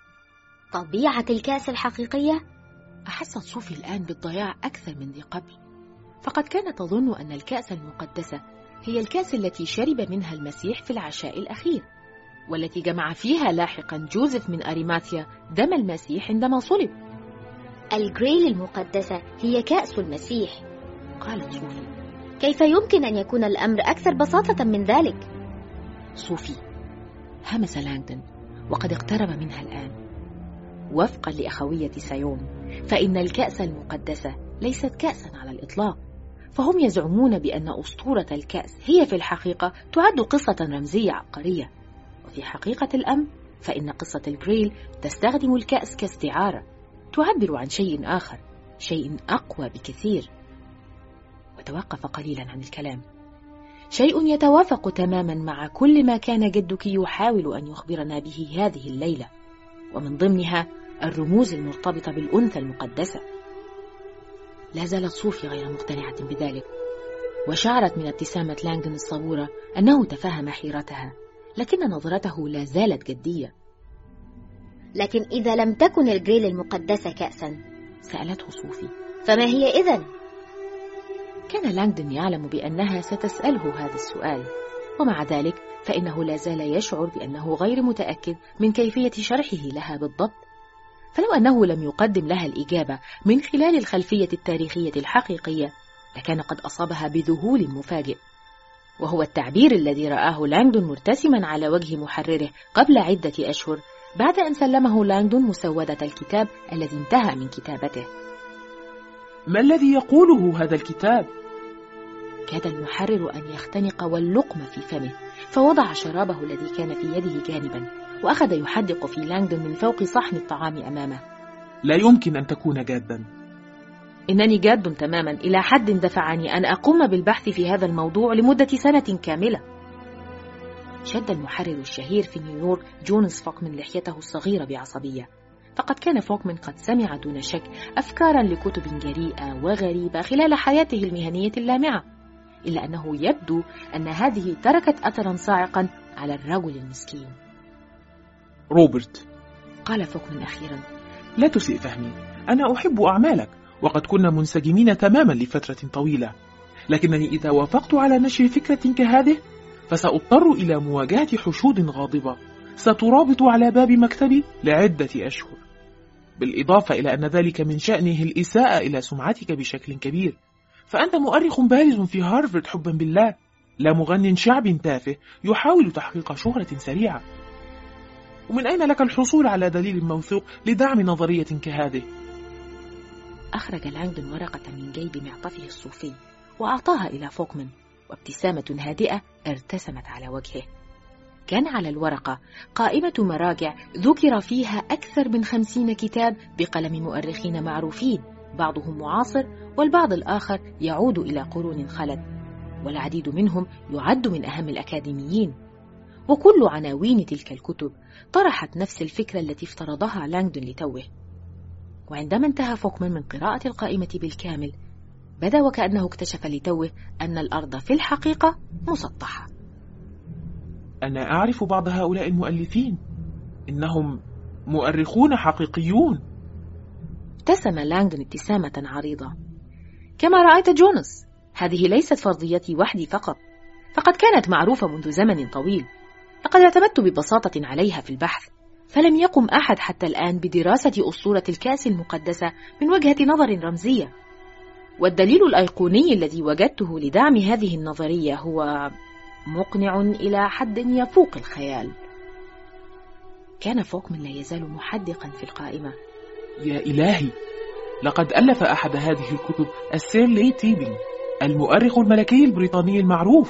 طبيعة الكأس الحقيقية؟ أحست صوفي الآن بالضياع أكثر من ذي قبل، فقد كانت تظن أن الكأس المقدسة هي الكأس التي شرب منها المسيح في العشاء الأخير، والتي جمع فيها لاحقا جوزيف من أريماثيا دم المسيح عندما صلب. الجريل المقدسة هي كأس المسيح، قالت صوفي. كيف يمكن أن يكون الأمر أكثر بساطة من ذلك؟ صوفي، همس لانغدون وقد اقترب منها الآن. وفقا لأخوية سايون، فإن الكأس المقدسة ليست كأسا على الإطلاق، فهم يزعمون بأن أسطورة الكأس هي في الحقيقة تعد قصة رمزية عبقرية، وفي حقيقة الأمر فإن قصة الجريل تستخدم الكأس كاستعارة تعبر عن شيء آخر، شيء أقوى بكثير. وتوقف قليلا عن الكلام. شيء يتوافق تماما مع كل ما كان جدك يحاول أن يخبرنا به هذه الليلة، ومن ضمنها الرموز المرتبطة بالأنثى المقدسة. لا زالت صوفي غير مقتنعة بذلك. وشعرت من ابتسامة لانغدون الصبورة أنه تفهم حيرتها، لكن نظرته لا زالت جدية. لكن إذا لم تكن الجريل المقدسة كأسا؟ سألته صوفي. فما هي إذن؟ كان لانغدون يعلم بأنها ستسأله هذا السؤال، ومع ذلك فإنه لا زال يشعر بأنه غير متأكد من كيفية شرحه لها بالضبط، فلو أنه لم يقدم لها الإجابة من خلال الخلفية التاريخية الحقيقية لكان قد أصابها بذهول مفاجئ، وهو التعبير الذي رآه لانغدون مرتسما على وجه محرره قبل عدة أشهر بعد أن سلمه لانغدون مسودة الكتاب الذي انتهى من كتابته. ما الذي يقوله هذا الكتاب؟ كاد المحرر أن يختنق واللقم في فمه، فوضع شرابه الذي كان في يده جانبا وأخذ يحدق في لانغدون من فوق صحن الطعام أمامه. لا يمكن أن تكون جادا. إنني جاد تماما، إلى حد دفعني أن أقوم بالبحث في هذا الموضوع لمدة سنة كاملة. شد المحرر الشهير في نيويورك جونس فوكمان لحيته الصغيرة بعصبية، فقد كان فوكمان قد سمع دون شك أفكارا لكتب جريئة وغريبة خلال حياته المهنية اللامعة، إلا أنه يبدو أن هذه تركت أثرا صاعقا على الرجل المسكين. روبرت، قال فوكمان أخيرا، لا تسيء فهمي، أنا أحب أعمالك وقد كنا منسجمين تماما لفترة طويلة، لكنني إذا وافقت على نشر فكرة كهذه فسأضطر إلى مواجهة حشود غاضبة سترابط على باب مكتبي لعدة أشهر، بالإضافة إلى أن ذلك من شأنه الإساءة إلى سمعتك بشكل كبير، فأنت مؤرخ بارز في هارفارد حبا بالله، لا مغن شعب تافه يحاول تحقيق شهرة سريعة. ومن أين لك الحصول على دليل موثوق لدعم نظرية كهذه؟ أخرج لانغدون ورقة من جيب معطفه الصوفي وأعطاها إلى فوكمان، وابتسامة هادئة ارتسمت على وجهه. كان على الورقة قائمة مراجع ذكر فيها أكثر من خمسين كتاب بقلم مؤرخين معروفين، بعضهم معاصر والبعض الآخر يعود إلى قرون خلت، والعديد منهم يعد من أهم الأكاديميين. وكل عناوين تلك الكتب طرحت نفس الفكرة التي افترضها لانغدون لتوه. وعندما انتهى فوكمان من قراءة القائمة بالكامل بدا وكأنه اكتشف لتوه أن الأرض في الحقيقة مسطحة. أنا أعرف بعض هؤلاء المؤلفين، إنهم مؤرخون حقيقيون. ابتسم لانغدون ابتسامة عريضة. كما رأيت جونس، هذه ليست فرضيتي وحدي فقط، فقد كانت معروفة منذ زمن طويل، لقد اعتمدت ببساطة عليها في البحث، فلم يقم أحد حتى الآن بدراسة أسطورة الكأس المقدسة من وجهة نظر رمزية. والدليل الأيقوني الذي وجدته لدعم هذه النظرية هو مقنع إلى حد يفوق الخيال. كان فوكمان لا يزال محدقا في القائمة. يا إلهي، لقد ألف أحد هذه الكتب السير لي تيبينغ، المؤرخ الملكي البريطاني المعروف.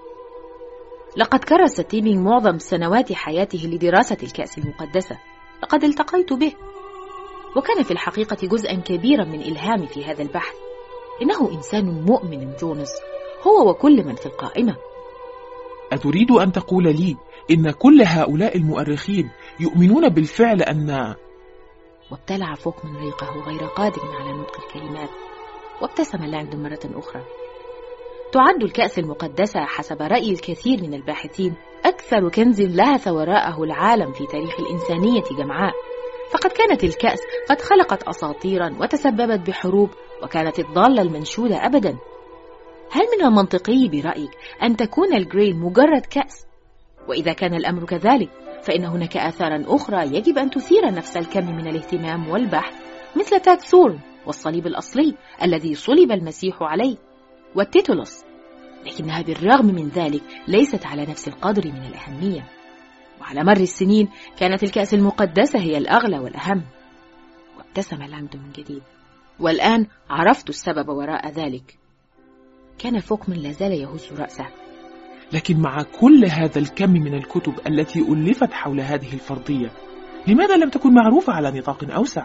لقد كرس تيبينغ معظم سنوات حياته لدراسة الكأس المقدسة، لقد التقيت به، وكان في الحقيقة جزءا كبيرا من إلهامي في هذا البحث. إنه إنسان مؤمن جونس، هو وكل من في القائمة. أتريد أن تقول لي إن كل هؤلاء المؤرخين يؤمنون بالفعل أن... وابتلع فوكمان ريقه غير قادر على نطق الكلمات، وابتسم لانغدون مرة أخرى. تعد الكأس المقدسة حسب رأي الكثير من الباحثين أكثر كنز لهث وراءه العالم في تاريخ الإنسانية جمعاء، فقد كانت الكأس قد خلقت أساطيرا وتسببت بحروب، وكانت الضالة المنشودة أبدا. هل من المنطقي برأيك أن تكون الجريل مجرد كأس؟ وإذا كان الأمر كذلك فإن هناك آثارا أخرى يجب أن تثير نفس الكم من الاهتمام والبحث، مثل تاج ثورن والصليب الأصلي الذي صلب المسيح عليه، والتيتولوس، لكنها بالرغم من ذلك ليست على نفس القدر من الأهمية. وعلى مر السنين كانت الكأس المقدسة هي الأغلى والأهم. وابتسم لانغدون من جديد. والآن عرفت السبب وراء ذلك. كان فوكمان لازال يهز رأسه. لكن مع كل هذا الكم من الكتب التي ألفت حول هذه الفرضية، لماذا لم تكن معروفة على نطاق أوسع؟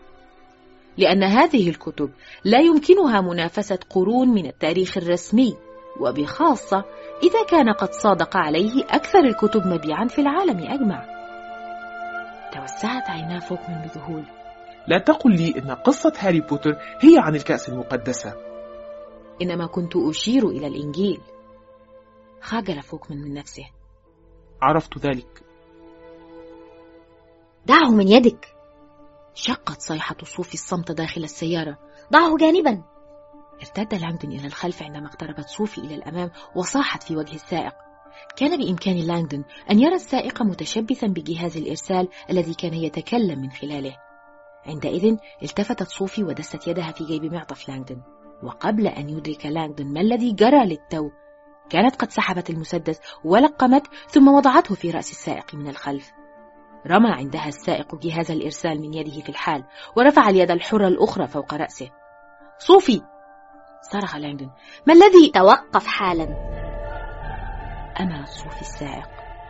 لأن هذه الكتب لا يمكنها منافسة قرون من التاريخ الرسمي، وبخاصة إذا كان قد صادق عليه أكثر الكتب مبيعا في العالم أجمع. توسعت عينا فوكمان بذهول. لا تقل لي إن قصة هاري بوتر هي عن الكأس المقدسة. إنما كنت أشير إلى الإنجيل. خجل فوكمان من نفسه. عرفت ذلك. دعه من يدك. شقت صيحة صوفي الصمت داخل السيارة. ضعه جانبا. ارتد لانغدون إلى الخلف عندما اقتربت صوفي إلى الأمام وصاحت في وجه السائق. كان بإمكان لانغدون أن يرى السائق متشبثا بجهاز الإرسال الذي كان يتكلم من خلاله. عندئذ التفتت صوفي ودست يدها في جيب معطف لانغدون، وقبل أن يدرك لانغدون ما الذي جرى للتو كانت قد سحبت المسدس ولقمت ثم وضعته في رأس السائق من الخلف. رمى عندها السائق جهاز الإرسال من يده في الحال ورفع اليد الحرة الأخرى فوق رأسه. صوفي! صرخ لانغدون. ما الذي؟ توقف حالا. أمر صوفي السائق.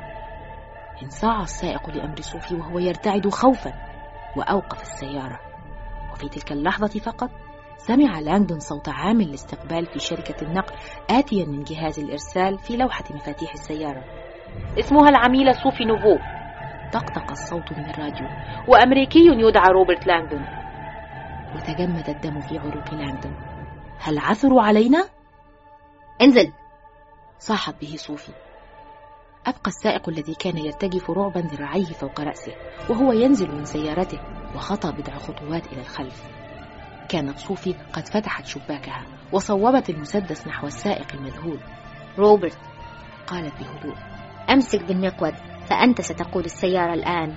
انصاع السائق لأمر صوفي وهو يرتعد خوفا وأوقف السيارة. وفي تلك اللحظة فقط سمع لانغدون صوت عامل الاستقبال في شركة النقل آتيا من جهاز الإرسال في لوحة مفاتيح السيارة. اسمها العميلة صوفي نوفو. طقطق الصوت من الراديو. وأمريكي يدعى روبرت لانغدون. وتجمد الدم في عروق لانغدون. هل عثروا علينا؟ انزل! صاحت به صوفي. أبقى السائق الذي كان يرتجف رعبا ذراعيه فوق رأسه وهو ينزل من سيارته وخطى بضع خطوات إلى الخلف. كانت صوفي قد فتحت شباكها وصوبت المسدس نحو السائق المذهول. روبرت، قالت بهدوء، أمسك بالمقود فأنت ستقود السيارة الآن.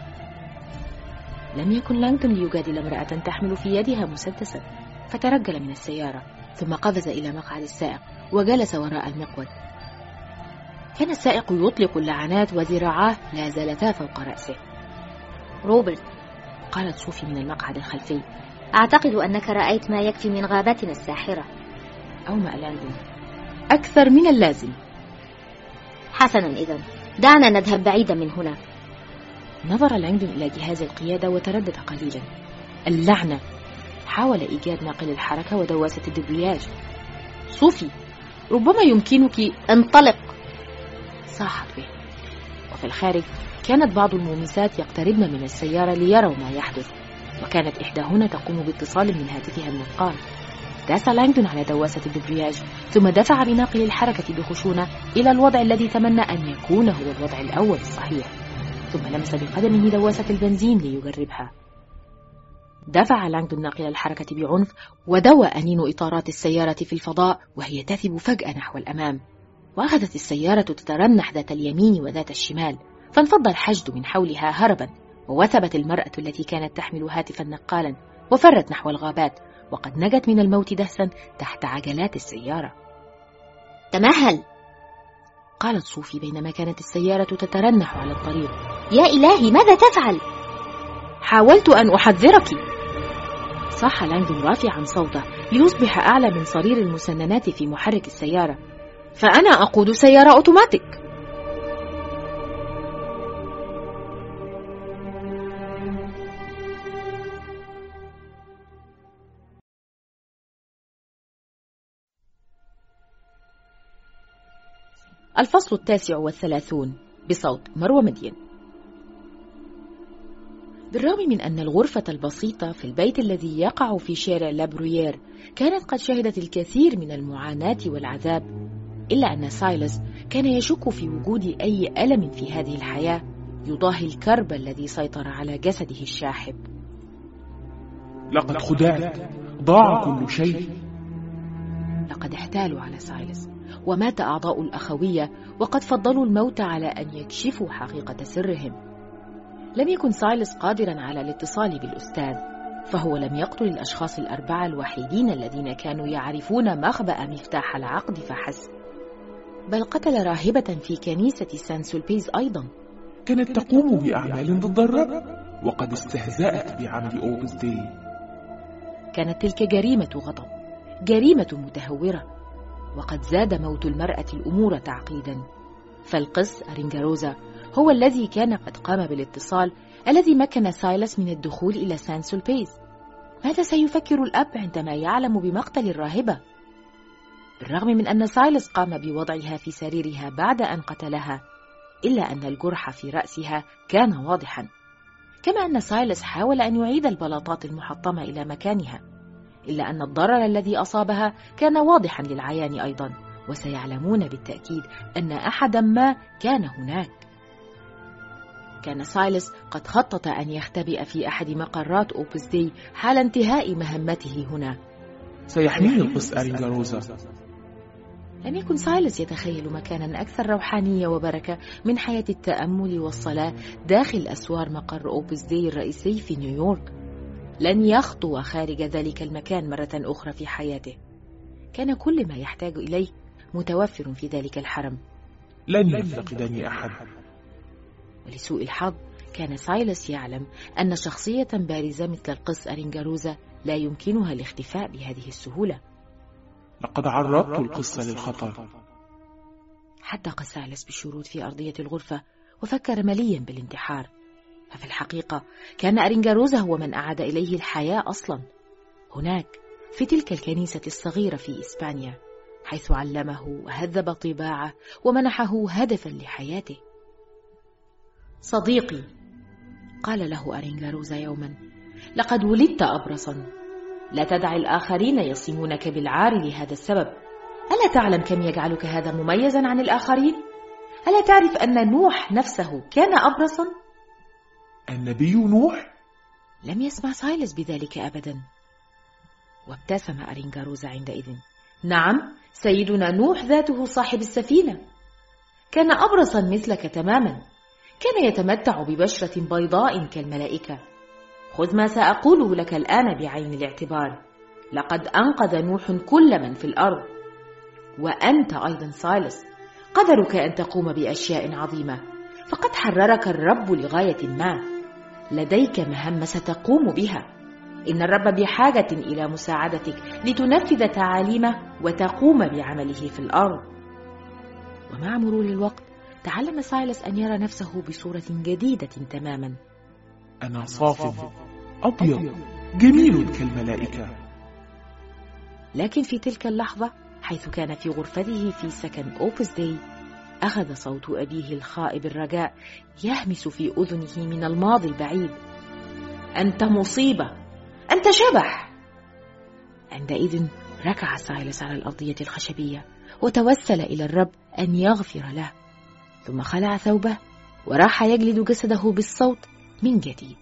لم يكن لانغدون ليجادل امرأة تحمل في يدها مسدسا، فترجل من السيارة ثم قفز إلى مقعد السائق وجلس وراء المقود. كان السائق يطلق اللعنات وذراعاه لا زالتا فوق رأسه. روبرت، قالت صوفي من المقعد الخلفي، أعتقد أنك رأيت ما يكفي من غابتنا الساحرة. أومأ لانغدون، أكثر من اللازم. حسنا، إذن دعنا نذهب بعيدا من هنا. نظر لانغدون إلى جهاز القيادة وتردد قليلا. اللعنة! حاول إيجاد ناقل الحركة ودواسة الدبرياج. صوفي، ربما يمكنك. انطلق! صاحت به. وفي الخارج كانت بعض المومسات يقتربن من السيارة ليروا ما يحدث، وكانت إحداهن تقوم باتصال من هاتفها النقال. داس لانغدون على دواسة الدبرياج ثم دفع بناقل الحركة بخشونة إلى الوضع الذي تمنى أن يكون هو الوضع الأول الصحيح، ثم لمس بقدمه دواسة البنزين ليجربها. دفع لانغدون ناقل الحركة بعنف ودوى أنين إطارات السيارة في الفضاء وهي تثب فجأة نحو الأمام، وأخذت السيارة تترنح ذات اليمين وذات الشمال، فانفض الحشد من حولها هربا، ووثبت المرأة التي كانت تحمل هاتفا نقالا وفرت نحو الغابات، وقد نجت من الموت دهسا تحت عجلات السيارة. تمهل! قالت صوفي بينما كانت السيارة تترنح على الطريق. يا إلهي، ماذا تفعل؟ حاولت أن أحذرك. صاح لانغدون رافعا صوته ليصبح أعلى من صرير المسننات في محرك السيارة. فأنا أقود سيارة أوتوماتيك. الفصل التاسع والثلاثون، بصوت مروى مدين. بالرغم من أن الغرفة البسيطة في البيت الذي يقع في شارع لابرويير كانت قد شهدت الكثير من المعاناة والعذاب، إلا أن سايلس كان يشك في وجود أي ألم في هذه الحياة يضاهي الكرب الذي سيطر على جسده الشاحب. لقد خدعت، ضاع كل شيء. لقد احتالوا على سايلس ومات أعضاء الأخوية، وقد فضلوا الموت على أن يكشفوا حقيقة سرهم. لم يكن سايلس قادرا على الاتصال بالأستاذ، فهو لم يقتل الأشخاص الأربعة الوحيدين الذين كانوا يعرفون مخبأ مفتاح العقد فحسب، بل قتل راهبة في كنيسة سان سولبيز أيضا. كانت تقوم بأعمال ضد الرب، وقد استهزأت بعمل أوغسدي. كانت تلك جريمة غضب، جريمة متهورة، وقد زاد موت المرأة الأمور تعقيدا. فالقس أرينجاروزا هو الذي كان قد قام بالاتصال الذي مكن سايلس من الدخول إلى سان سولبيز. ماذا سيفكر الأب عندما يعلم بمقتل الراهبة؟ بالرغم من أن سايلس قام بوضعها في سريرها بعد أن قتلها، إلا أن الجرح في رأسها كان واضحا، كما أن سايلس حاول أن يعيد البلاطات المحطمة إلى مكانها، إلا أن الضرر الذي أصابها كان واضحا للعيان أيضا، وسيعلمون بالتأكيد أن أحدا ما كان هناك. كان سايلس قد خطط أن يختبئ في أحد مقرات أوبس داي حال انتهاء مهمته هنا. سيحميني القس أرينغاروزا. لم يكن سايلس يتخيل مكانا أكثر روحانية وبركة من حياة التأمل والصلاة داخل أسوار مقر أوبس داي الرئيسي في نيويورك. لن يخطو خارج ذلك المكان مرة أخرى في حياته. كان كل ما يحتاج إليه متوفر في ذلك الحرم. لن يفتقدني أحد. ولسوء الحظ كان سايلس يعلم أن شخصية بارزة مثل القس أرينغاروزا لا يمكنها الاختفاء بهذه السهولة. لقد عرضت القصة للخطر. حدق سايلس بالشرود في أرضية الغرفة وفكر مليا بالانتحار. ففي الحقيقة كان أرينغاروزا هو من أعاد إليه الحياة أصلا، هناك في تلك الكنيسة الصغيرة في إسبانيا، حيث علمه وهذب طباعه ومنحه هدفا لحياته. صديقي، قال له أرينغاروزا يوما، لقد ولدت أبرصا، لا تدع الآخرين يصمونك بالعار لهذا السبب. ألا تعلم كم يجعلك هذا مميزا عن الآخرين؟ ألا تعرف أن نوح نفسه كان أبرصا؟ النبي نوح؟ لم يسمع سايلس بذلك أبدا، وابتسم أرينغاروزا عندئذ. نعم، سيدنا نوح ذاته صاحب السفينة كان أبرصا مثلك تماما، كان يتمتع ببشرة بيضاء كالملائكة. خذ ما سأقوله لك الآن بعين الاعتبار، لقد أنقذ نوح كل من في الأرض، وأنت أيضا سايلس قدرك أن تقوم بأشياء عظيمة، فقد حررك الرب لغاية ما، لديك مهمة ستقوم بها. إن الرب بحاجة إلى مساعدتك لتنفذ تعاليمه وتقوم بعمله في الأرض. ومع مرور الوقت تعلم سايلس أن يرى نفسه بصورة جديدة تماما. أنا صاف أبيض جميل كالملائكة. لكن في تلك اللحظة، حيث كان في غرفته في سكن أوبس داي، أخذ صوت أبيه الخائب الرجاء يهمس في أذنه من الماضي البعيد: أنت مصيبة، أنت شبح. عندئذ ركع سايلس على الأرضية الخشبية وتوسل إلى الرب أن يغفر له، ثم خلع ثوبه وراح يجلد جسده بالصوت من جديد.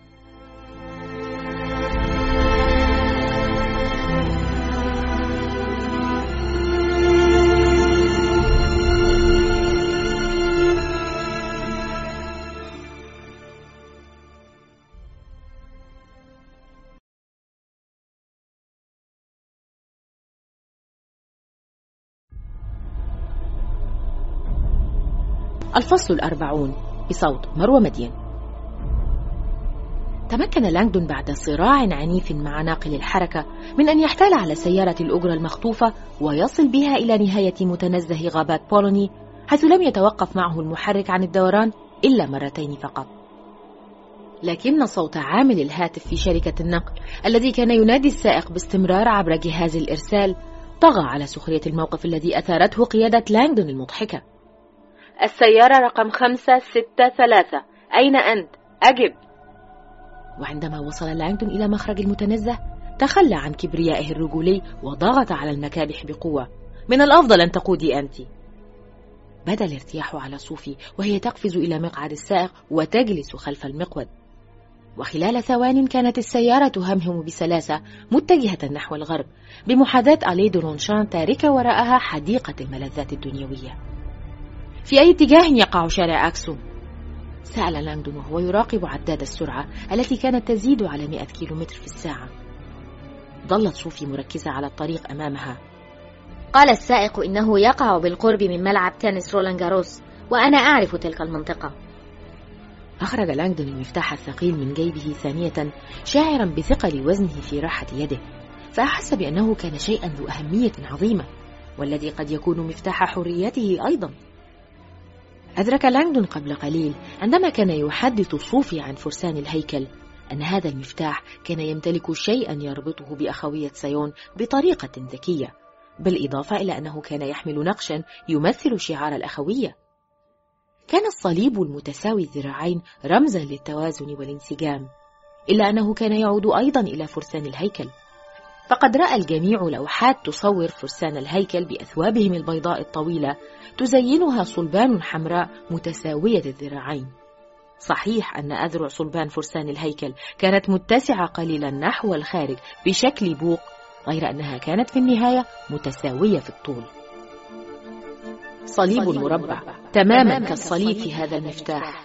الفصل الأربعون بصوت مروى مدين. تمكن لانغدون بعد صراع عنيف مع ناقل الحركة من أن يحتال على سيارة الأجرة المخطوفة ويصل بها إلى نهاية متنزه غابات بولوني، حيث لم يتوقف معه المحرك عن الدوران إلا مرتين فقط. لكن صوت عامل الهاتف في شركة النقل الذي كان ينادي السائق باستمرار عبر جهاز الإرسال طغى على سخرية الموقف الذي أثارته قيادة لانغدون المضحكة. السيارة رقم خمسة ستة ثلاثة، أين أنت؟ أجب. وعندما وصل لانغدون إلى مخرج المتنزه تخلى عن كبريائه الرجولي وضغط على المكابح بقوة. من الأفضل أن تقودي أنت. بدا الارتياح على صوفي وهي تقفز إلى مقعد السائق وتجلس خلف المقود، وخلال ثوان كانت السيارة تهمهم بسلاسة متجهة نحو الغرب بمحاذاة ألي دو لونشان تاركة وراءها حديقة الملذات الدنيوية. في أي اتجاه يقع شارع أكسوم؟ سأل لانغدون وهو يراقب عداد السرعة التي كانت تزيد على مئة كيلومتر في الساعة. ظلت صوفي مركزة على الطريق أمامها. قال السائق إنه يقع بالقرب من ملعب تنس رولان جاروس، وأنا أعرف تلك المنطقة. أخرج لانغدون المفتاح الثقيل من جيبه ثانية، شاعرا بثقل وزنه في راحة يده، فأحس بأنه كان شيئا ذو أهمية عظيمة، والذي قد يكون مفتاح حريته أيضا. أدرك لانغدون قبل قليل عندما كان يحدث صوفي عن فرسان الهيكل أن هذا المفتاح كان يمتلك شيئا يربطه بأخوية سيون بطريقة ذكية، بالإضافة إلى أنه كان يحمل نقشا يمثل شعار الأخوية. كان الصليب المتساوي الذراعين رمزا للتوازن والانسجام، إلا أنه كان يعود أيضا إلى فرسان الهيكل. فقد رأى الجميع لوحات تصور فرسان الهيكل بأثوابهم البيضاء الطويلة تزينها صلبان حمراء متساوية الذراعين. صحيح أن أذرع صلبان فرسان الهيكل كانت متسعة قليلا نحو الخارج بشكل بوق، غير أنها كانت في النهاية متساوية في الطول. صليب مربع تماما كالصليب في هذا المفتاح.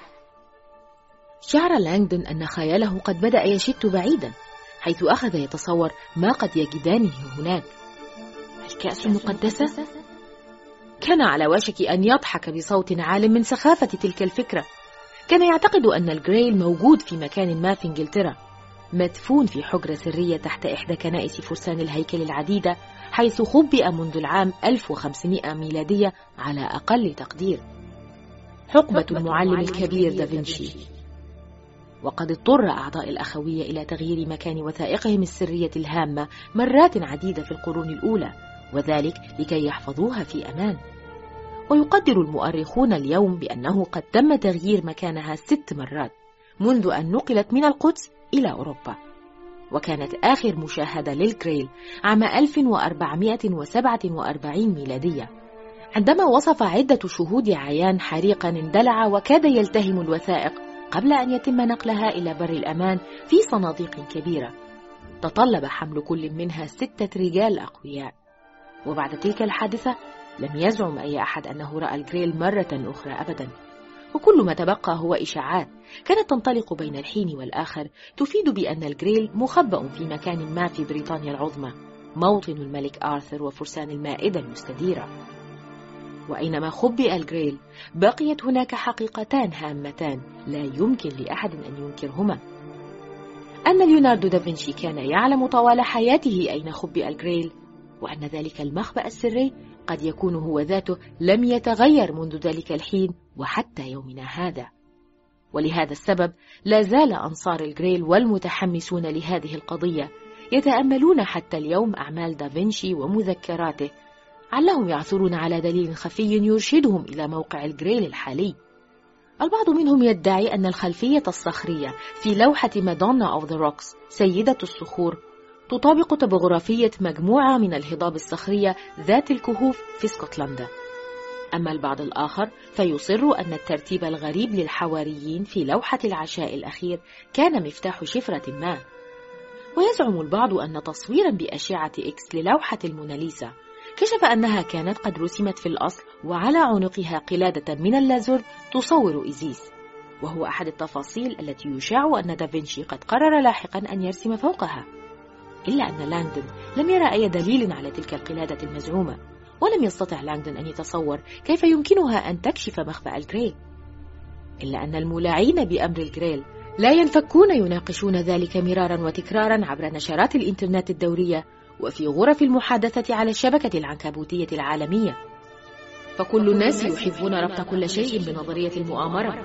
شعر لانغدون أن خياله قد بدأ يشت بعيدا، حيث أخذ يتصور ما قد يجدانه هناك. الكأس المقدسة؟ كان على وشك أن يضحك بصوت عال من سخافة تلك الفكرة. كان يعتقد أن الجريل موجود في مكان ما في إنجلترا، مدفون في حجرة سرية تحت إحدى كنائس فرسان الهيكل العديدة، حيث خبئ منذ العام ألف وخمسمائة ميلادية على أقل تقدير. حقبة المعلم الكبير دافنشي. وقد اضطر أعضاء الأخوية إلى تغيير مكان وثائقهم السرية الهامة مرات عديدة في القرون الأولى، وذلك لكي يحفظوها في أمان. ويقدر المؤرخون اليوم بأنه قد تم تغيير مكانها ست مرات منذ أن نقلت من القدس إلى أوروبا. وكانت آخر مشاهدة للجريل عام ألف وأربعمائة وسبعة وأربعين ميلادية، عندما وصف عدة شهود عيان حريقا اندلع وكاد يلتهم الوثائق قبل أن يتم نقلها إلى بر الأمان في صناديق كبيرة. تطلب حمل كل منها ستة رجال أقوياء. وبعد تلك الحادثة لم يزعم أي أحد أنه رأى الجريل مرة أخرى أبدا، وكل ما تبقى هو إشاعات كانت تنطلق بين الحين والآخر تفيد بأن الجريل مخبأ في مكان ما في بريطانيا العظمى، موطن الملك آرثر وفرسان المائدة المستديرة. وأينما خبئ الجريل بقيت هناك حقيقتان هامتان لا يمكن لأحد أن ينكرهما: أن ليوناردو دافنشي كان يعلم طوال حياته أين خبئ الجريل، وأن ذلك المخبأ السري قد يكون هو ذاته لم يتغير منذ ذلك الحين وحتى يومنا هذا. ولهذا السبب لا زال أنصار الجريل والمتحمسون لهذه القضية يتأملون حتى اليوم أعمال دافنشي ومذكراته، علهم يعثرون على دليل خفي يرشدهم إلى موقع الجريل الحالي. البعض منهم يدعي أن الخلفية الصخرية في لوحة مادونا أوف ذا روكس سيدة الصخور تطابق طبوغرافية مجموعة من الهضاب الصخرية ذات الكهوف في اسكتلندا. أما البعض الآخر فيصر أن الترتيب الغريب للحواريين في لوحة العشاء الأخير كان مفتاح شفرة ما. ويزعم البعض أن تصويرا بأشعة إكس للوحة الموناليزا كشف أنها كانت قد رسمت في الأصل وعلى عنقها قلادة من اللازورد تصور إيزيس، وهو أحد التفاصيل التي يشاع أن دافنشي قد قرر لاحقا أن يرسم فوقها. إلا أن لانغدون لم يرى أي دليل على تلك القلادة المزعومة، ولم يستطع لانغدون أن يتصور كيف يمكنها أن تكشف مخبأ الجريل. إلا أن المولاعين بأمر الجريل لا ينفكون يناقشون ذلك مرارا وتكرارا عبر نشرات الإنترنت الدورية وفي غرف المحادثة على الشبكة العنكبوتية العالمية. فكل الناس يحبون ربط كل شيء بنظرية المؤامرة.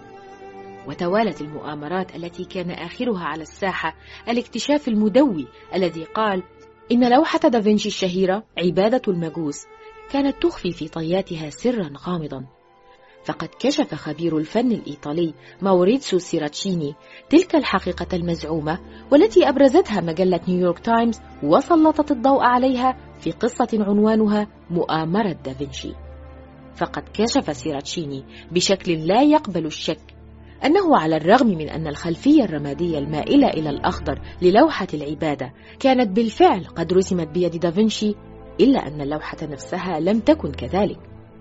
وتوالت المؤامرات التي كان آخرها على الساحة الاكتشاف المدوي الذي قال إن لوحة دافنشي الشهيرة عبادة المجوس كانت تخفي في طياتها سرا غامضا. فقد كشف خبير الفن الإيطالي ماوريتسيو سيراتشيني تلك الحقيقة المزعومة، والتي أبرزتها مجلة نيويورك تايمز وسلطت الضوء عليها في قصة عنوانها مؤامرة دافنشي. فقد كشف سيراتشيني بشكل لا يقبل الشك أنه على الرغم من أن الخلفية الرمادية المائلة إلى الأخضر للوحة العبادة كانت بالفعل قد رسمت بيد دافنشي، إلا أن اللوحة نفسها لم تكن كذلك.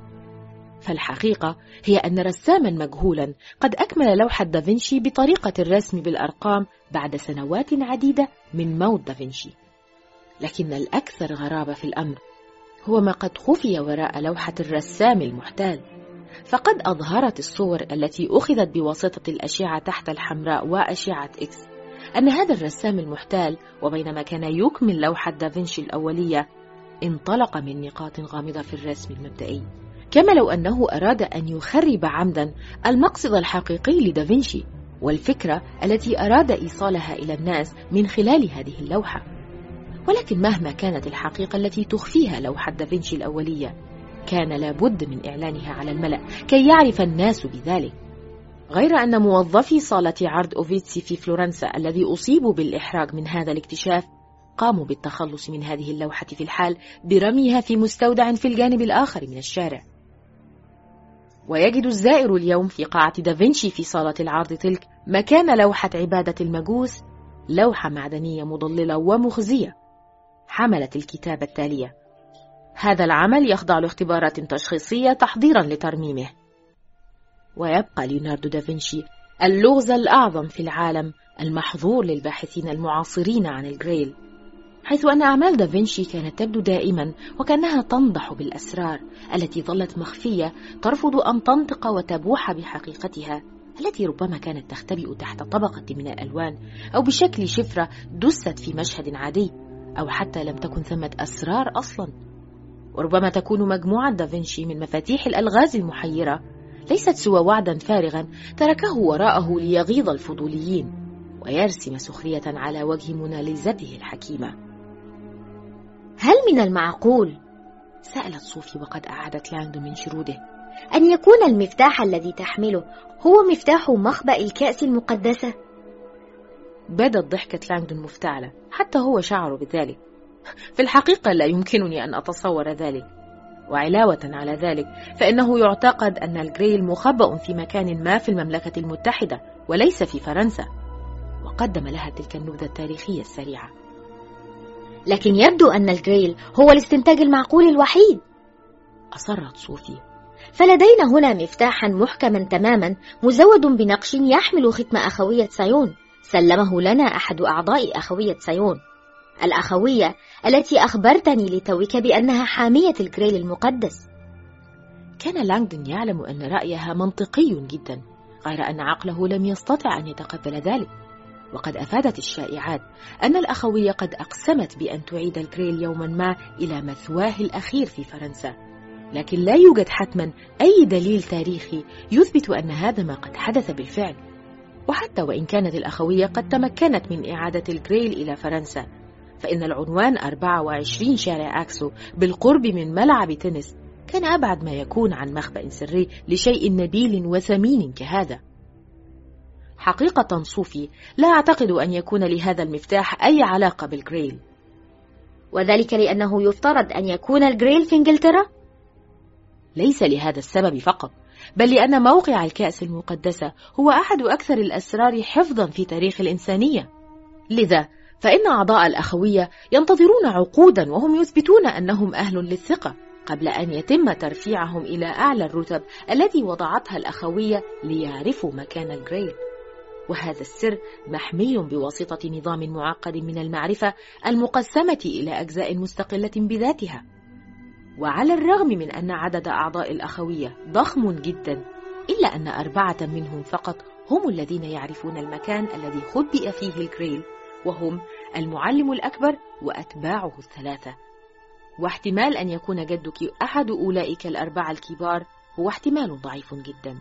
فالحقيقة هي أن رساما مجهولا قد أكمل لوحة دافنشي بطريقة الرسم بالأرقام بعد سنوات عديدة من موت دافنشي. لكن الأكثر غرابة في الأمر هو ما قد خفي وراء لوحة الرسام المحتال. فقد أظهرت الصور التي أخذت بواسطة الأشعة تحت الحمراء وأشعة إكس أن هذا الرسام المحتال وبينما كان يكمل لوحة دافنشي الأولية انطلق من نقاط غامضة في الرسم المبدئي، كما لو أنه أراد أن يخرب عمدا المقصد الحقيقي لدافنشي والفكرة التي أراد إيصالها إلى الناس من خلال هذه اللوحة. ولكن مهما كانت الحقيقة التي تخفيها لوحة دافنشي الأولية كان لابد من إعلانها على الملأ كي يعرف الناس بذلك. غير أن موظفي صالة عرض أوفيتسي في فلورنسا الذي أصيبوا بالإحراج من هذا الاكتشاف قاموا بالتخلص من هذه اللوحة في الحال برميها في مستودع في الجانب الآخر من الشارع. ويجد الزائر اليوم في قاعة دافنشي في صالة العرض تلك مكان لوحة عبادة المجوس لوحة معدنية مضللة ومخزية حملت الكتابة التالية: هذا العمل يخضع لاختبارات تشخيصية تحضيرا لترميمه. ويبقى ليوناردو دافنشي اللغز الأعظم في العالم المحظور للباحثين المعاصرين عن الجريل، حيث أن أعمال دافنشي كانت تبدو دائما وكأنها تنضح بالأسرار التي ظلت مخفية ترفض أن تنطق وتبوح بحقيقتها، التي ربما كانت تختبئ تحت طبقة من الألوان أو بشكل شفرة دست في مشهد عادي، أو حتى لم تكن ثمة أسرار أصلا. وربما تكون مجموعة دافنشي من مفاتيح الألغاز المحيرة ليست سوى وعدا فارغا تركه وراءه ليغيظ الفضوليين ويرسم سخرية على وجه موناليزته الحكيمة. هل من المعقول، سألت صوفي وقد أعادت لانغدون من شروده، أن يكون المفتاح الذي تحمله هو مفتاح مخبأ الكأس المقدسة؟ بدت ضحكة لانغدون مفتعلة، حتى هو شعر بذلك. في الحقيقة لا يمكنني أن أتصور ذلك، وعلاوة على ذلك فإنه يعتقد أن الجريل مخبأ في مكان ما في المملكة المتحدة وليس في فرنسا. وقدم لها تلك النبذة التاريخية السريعة. لكن يبدو أن الجريل هو الاستنتاج المعقول الوحيد، أصرت صوفي. فلدينا هنا مفتاحا محكما تماما مزود بنقش يحمل ختم أخوية سيون سلمه لنا أحد أعضاء أخوية سيون، الأخوية التي أخبرتني لتوك بأنها حامية الجريل المقدس. كان لانغدون يعلم أن رأيها منطقي جدا، غير أن عقله لم يستطع أن يتقبل ذلك. وقد أفادت الشائعات أن الأخوية قد أقسمت بأن تعيد الجريل يوما ما إلى مثواه الأخير في فرنسا، لكن لا يوجد حتما أي دليل تاريخي يثبت أن هذا ما قد حدث بالفعل. وحتى وإن كانت الأخوية قد تمكنت من إعادة الجريل إلى فرنسا، فإن العنوان أربعة وعشرين شارع أكسو بالقرب من ملعب تنس كان أبعد ما يكون عن مخبأ سري لشيء نبيل وثمين كهذا. حقيقة صوفي، لا أعتقد أن يكون لهذا المفتاح أي علاقة بالجريل. وذلك لأنه يفترض أن يكون الجريل في إنجلترا؟ ليس لهذا السبب فقط، بل لأن موقع الكأس المقدسة هو أحد أكثر الأسرار حفظا في تاريخ الإنسانية. لذا فإن أعضاء الأخوية ينتظرون عقودا وهم يثبتون أنهم أهل للثقة قبل أن يتم ترفيعهم إلى أعلى الرتب التي وضعتها الأخوية ليعرفوا مكان الجريل. وهذا السر محمي بواسطة نظام معقد من المعرفة المقسمة إلى أجزاء مستقلة بذاتها. وعلى الرغم من أن عدد أعضاء الأخوية ضخم جدا، إلا أن أربعة منهم فقط هم الذين يعرفون المكان الذي خبئ فيه الجريل، وهم المعلم الأكبر وأتباعه الثلاثة. واحتمال أن يكون جدك أحد أولئك الأربعة الكبار هو احتمال ضعيف جدا.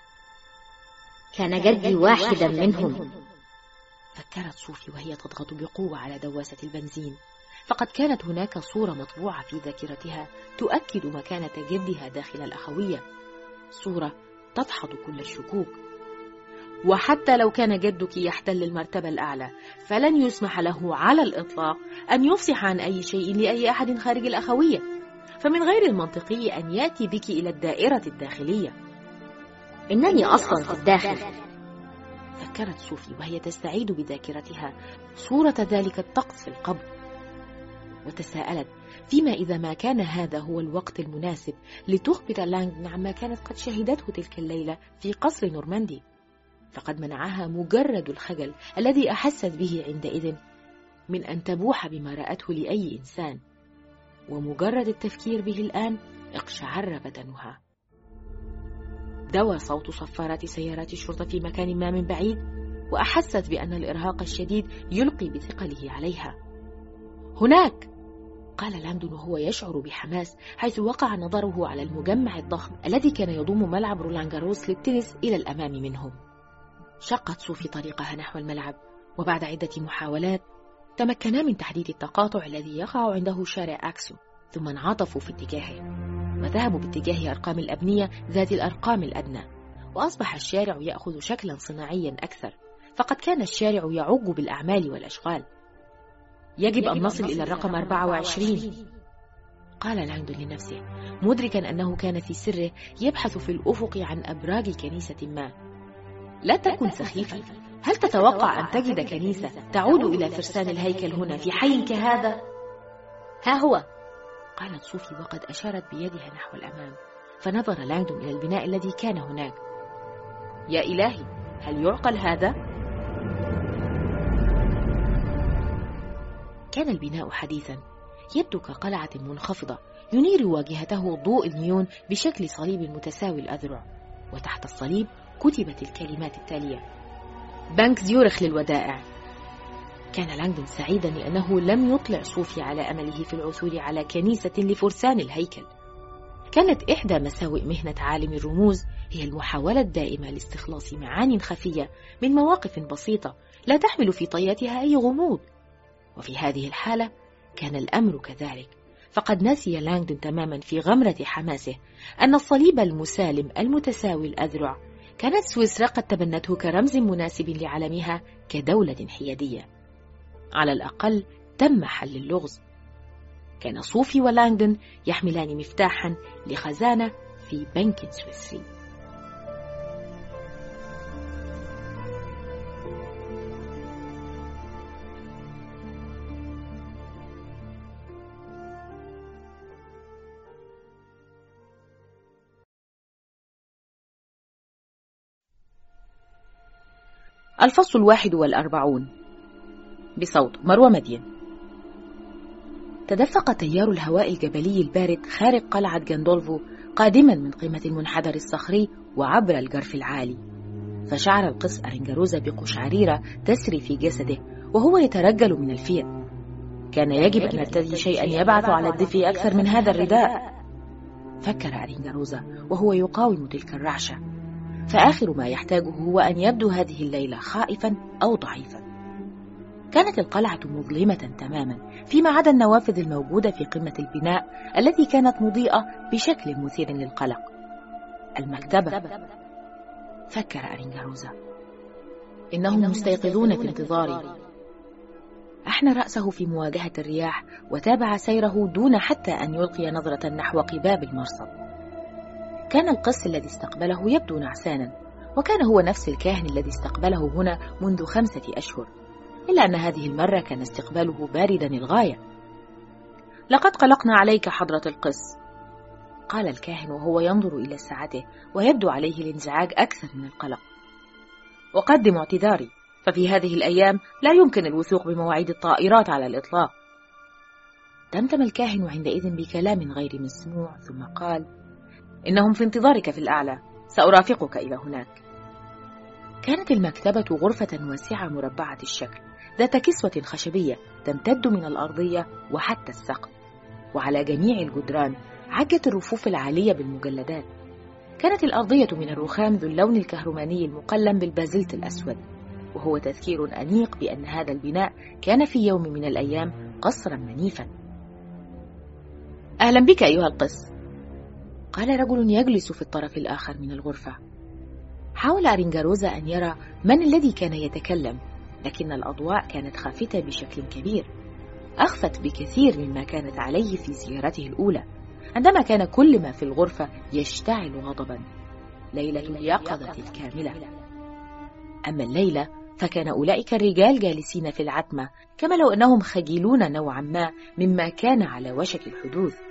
كان جدي واحدا منهم، فكرت صوفي وهي تضغط بقوة على دواسة البنزين، فقد كانت هناك صورة مطبوعة في ذاكرتها تؤكد مكانة جدها داخل الأخوية، صورة تدحض كل الشكوك. وحتى لو كان جدك يحتل المرتبة الأعلى، فلن يسمح له على الإطلاق أن يفصح عن أي شيء لأي أحد خارج الأخوية، فمن غير المنطقي أن يأتي بك إلى الدائرة الداخلية. إنني أصلا في الداخل، فكرت صوفي وهي تستعيد بذاكرتها صورة ذلك الطقس في القبر، وتساءلت فيما إذا ما كان هذا هو الوقت المناسب لتخبر لانغدون عما كانت قد شهدته تلك الليلة في قصر نورماندي، فقد منعها مجرد الخجل الذي أحست به عندئذ من أن تبوح بما رأته لأي إنسان، ومجرد التفكير به الآن اقشعر بدنها. دوى صوت صفارات سيارات الشرطة في مكان ما من بعيد، وأحست بأن الإرهاق الشديد يلقي بثقله عليها. هناك، قال لانغدون وهو يشعر بحماس حيث وقع نظره على المجمع الضخم الذي كان يضم ملعب رولان جاروس للتنس إلى الأمام منهم. شقت صوفي طريقها نحو الملعب، وبعد عدة محاولات تمكنا من تحديد التقاطع الذي يقع عنده شارع أكسو، ثم انعطفوا في اتجاهه وذهبوا باتجاه أرقام الأبنية ذات الأرقام الأدنى، وأصبح الشارع يأخذ شكلا صناعيا أكثر، فقد كان الشارع يعج بالأعمال والأشغال. يجب أن نصل إلى الرقم أربعة وعشرين. قال لانغدون لنفسه، مدركا أنه كان في سره يبحث في الأفق عن أبراج كنيسة ما. لا تكن سخيفا، هل تتوقع أن تجد كنيسة تعود إلى فرسان الهيكل هنا في حي كهذا؟ ها هو، قالت صوفي وقد أشارت بيدها نحو الأمام. فنظر لانغدون إلى البناء الذي كان هناك. يا إلهي، هل يعقل هذا؟ كان البناء حديثا، يبدو كقلعة منخفضة ينير واجهته ضوء النيون بشكل صليب متساوي الأذرع، وتحت الصليب كتبت الكلمات التالية: بنك زيورخ للودائع. كان لانغدون سعيدا لأنه لم يطلع صوفي على أمله في العثور على كنيسة لفرسان الهيكل. كانت إحدى مساوئ مهنة عالم الرموز هي المحاولة الدائمة لاستخلاص معان خفية من مواقف بسيطة لا تحمل في طياتها أي غموض، وفي هذه الحالة كان الأمر كذلك، فقد نسي لانغدون تماما في غمرة حماسه أن الصليب المسالم المتساوي الأذرع كانت سويسرا قد تبنته كرمز مناسب لعلمها كدولة حيادية. على الأقل تم حل اللغز. كان صوفي ولانغدون يحملان مفتاحا لخزانة في بنك سويسري. الفصل الواحد والأربعون، بصوت مروى مدين. تدفق تيار الهواء الجبلي البارد خارج قلعة جندولفو قادما من قمة المنحدر الصخري وعبر الجرف العالي، فشعر القس أرينجاروزا بقشعريرة تسري في جسده وهو يترجل من الفيء. كان يجب أن نرتدي شيئا يبعث على الدفء أكثر من هذا الرداء، فكر أرينجاروزا وهو يقاوم تلك الرعشة، فآخر ما يحتاجه هو أن يبدو هذه الليلة خائفا أو ضعيفا. كانت القلعة مظلمة تماما فيما عدا النوافذ الموجودة في قمة البناء التي كانت مضيئة بشكل مثير للقلق. المكتبة، فكر أرينجاروزا، إنهم مستيقظون في انتظاري. أحنى رأسه في مواجهة الرياح وتابع سيره دون حتى أن يلقي نظرة نحو قباب المرصد. كان القس الذي استقبله يبدو نعسانا، وكان هو نفس الكاهن الذي استقبله هنا منذ خمسة أشهر، إلا أن هذه المرة كان استقباله باردا للغاية. لقد قلقنا عليك حضرة القس، قال الكاهن وهو ينظر إلى ساعته ويبدو عليه الانزعاج أكثر من القلق. أقدم اعتذاري، ففي هذه الأيام لا يمكن الوثوق بمواعيد الطائرات على الإطلاق. تمتم الكاهن عندئذ بكلام غير مسموع ثم قال: إنهم في انتظارك في الأعلى، سأرافقك إلى هناك. كانت المكتبة غرفة واسعة مربعة الشكل ذات كسوة خشبية تمتد من الأرضية وحتى السقف، وعلى جميع الجدران عجت الرفوف العالية بالمجلدات. كانت الأرضية من الرخام ذو اللون الكهرماني المقلم بالبازلت الأسود، وهو تذكير أنيق بأن هذا البناء كان في يوم من الأيام قصرا منيفا. أهلا بك أيها القس، قال رجل يجلس في الطرف الآخر من الغرفة. حاول أرينجاروزا أن يرى من الذي كان يتكلم، لكن الأضواء كانت خافتة بشكل كبير، أخفت بكثير مما كانت عليه في زيارته الأولى، عندما كان كل ما في الغرفة يشتعل غضبا. ليلة اليقظة الكاملة. أما الليلة فكان أولئك الرجال جالسين في العتمة كما لو أنهم خجلون نوعا ما مما كان على وشك الحدوث.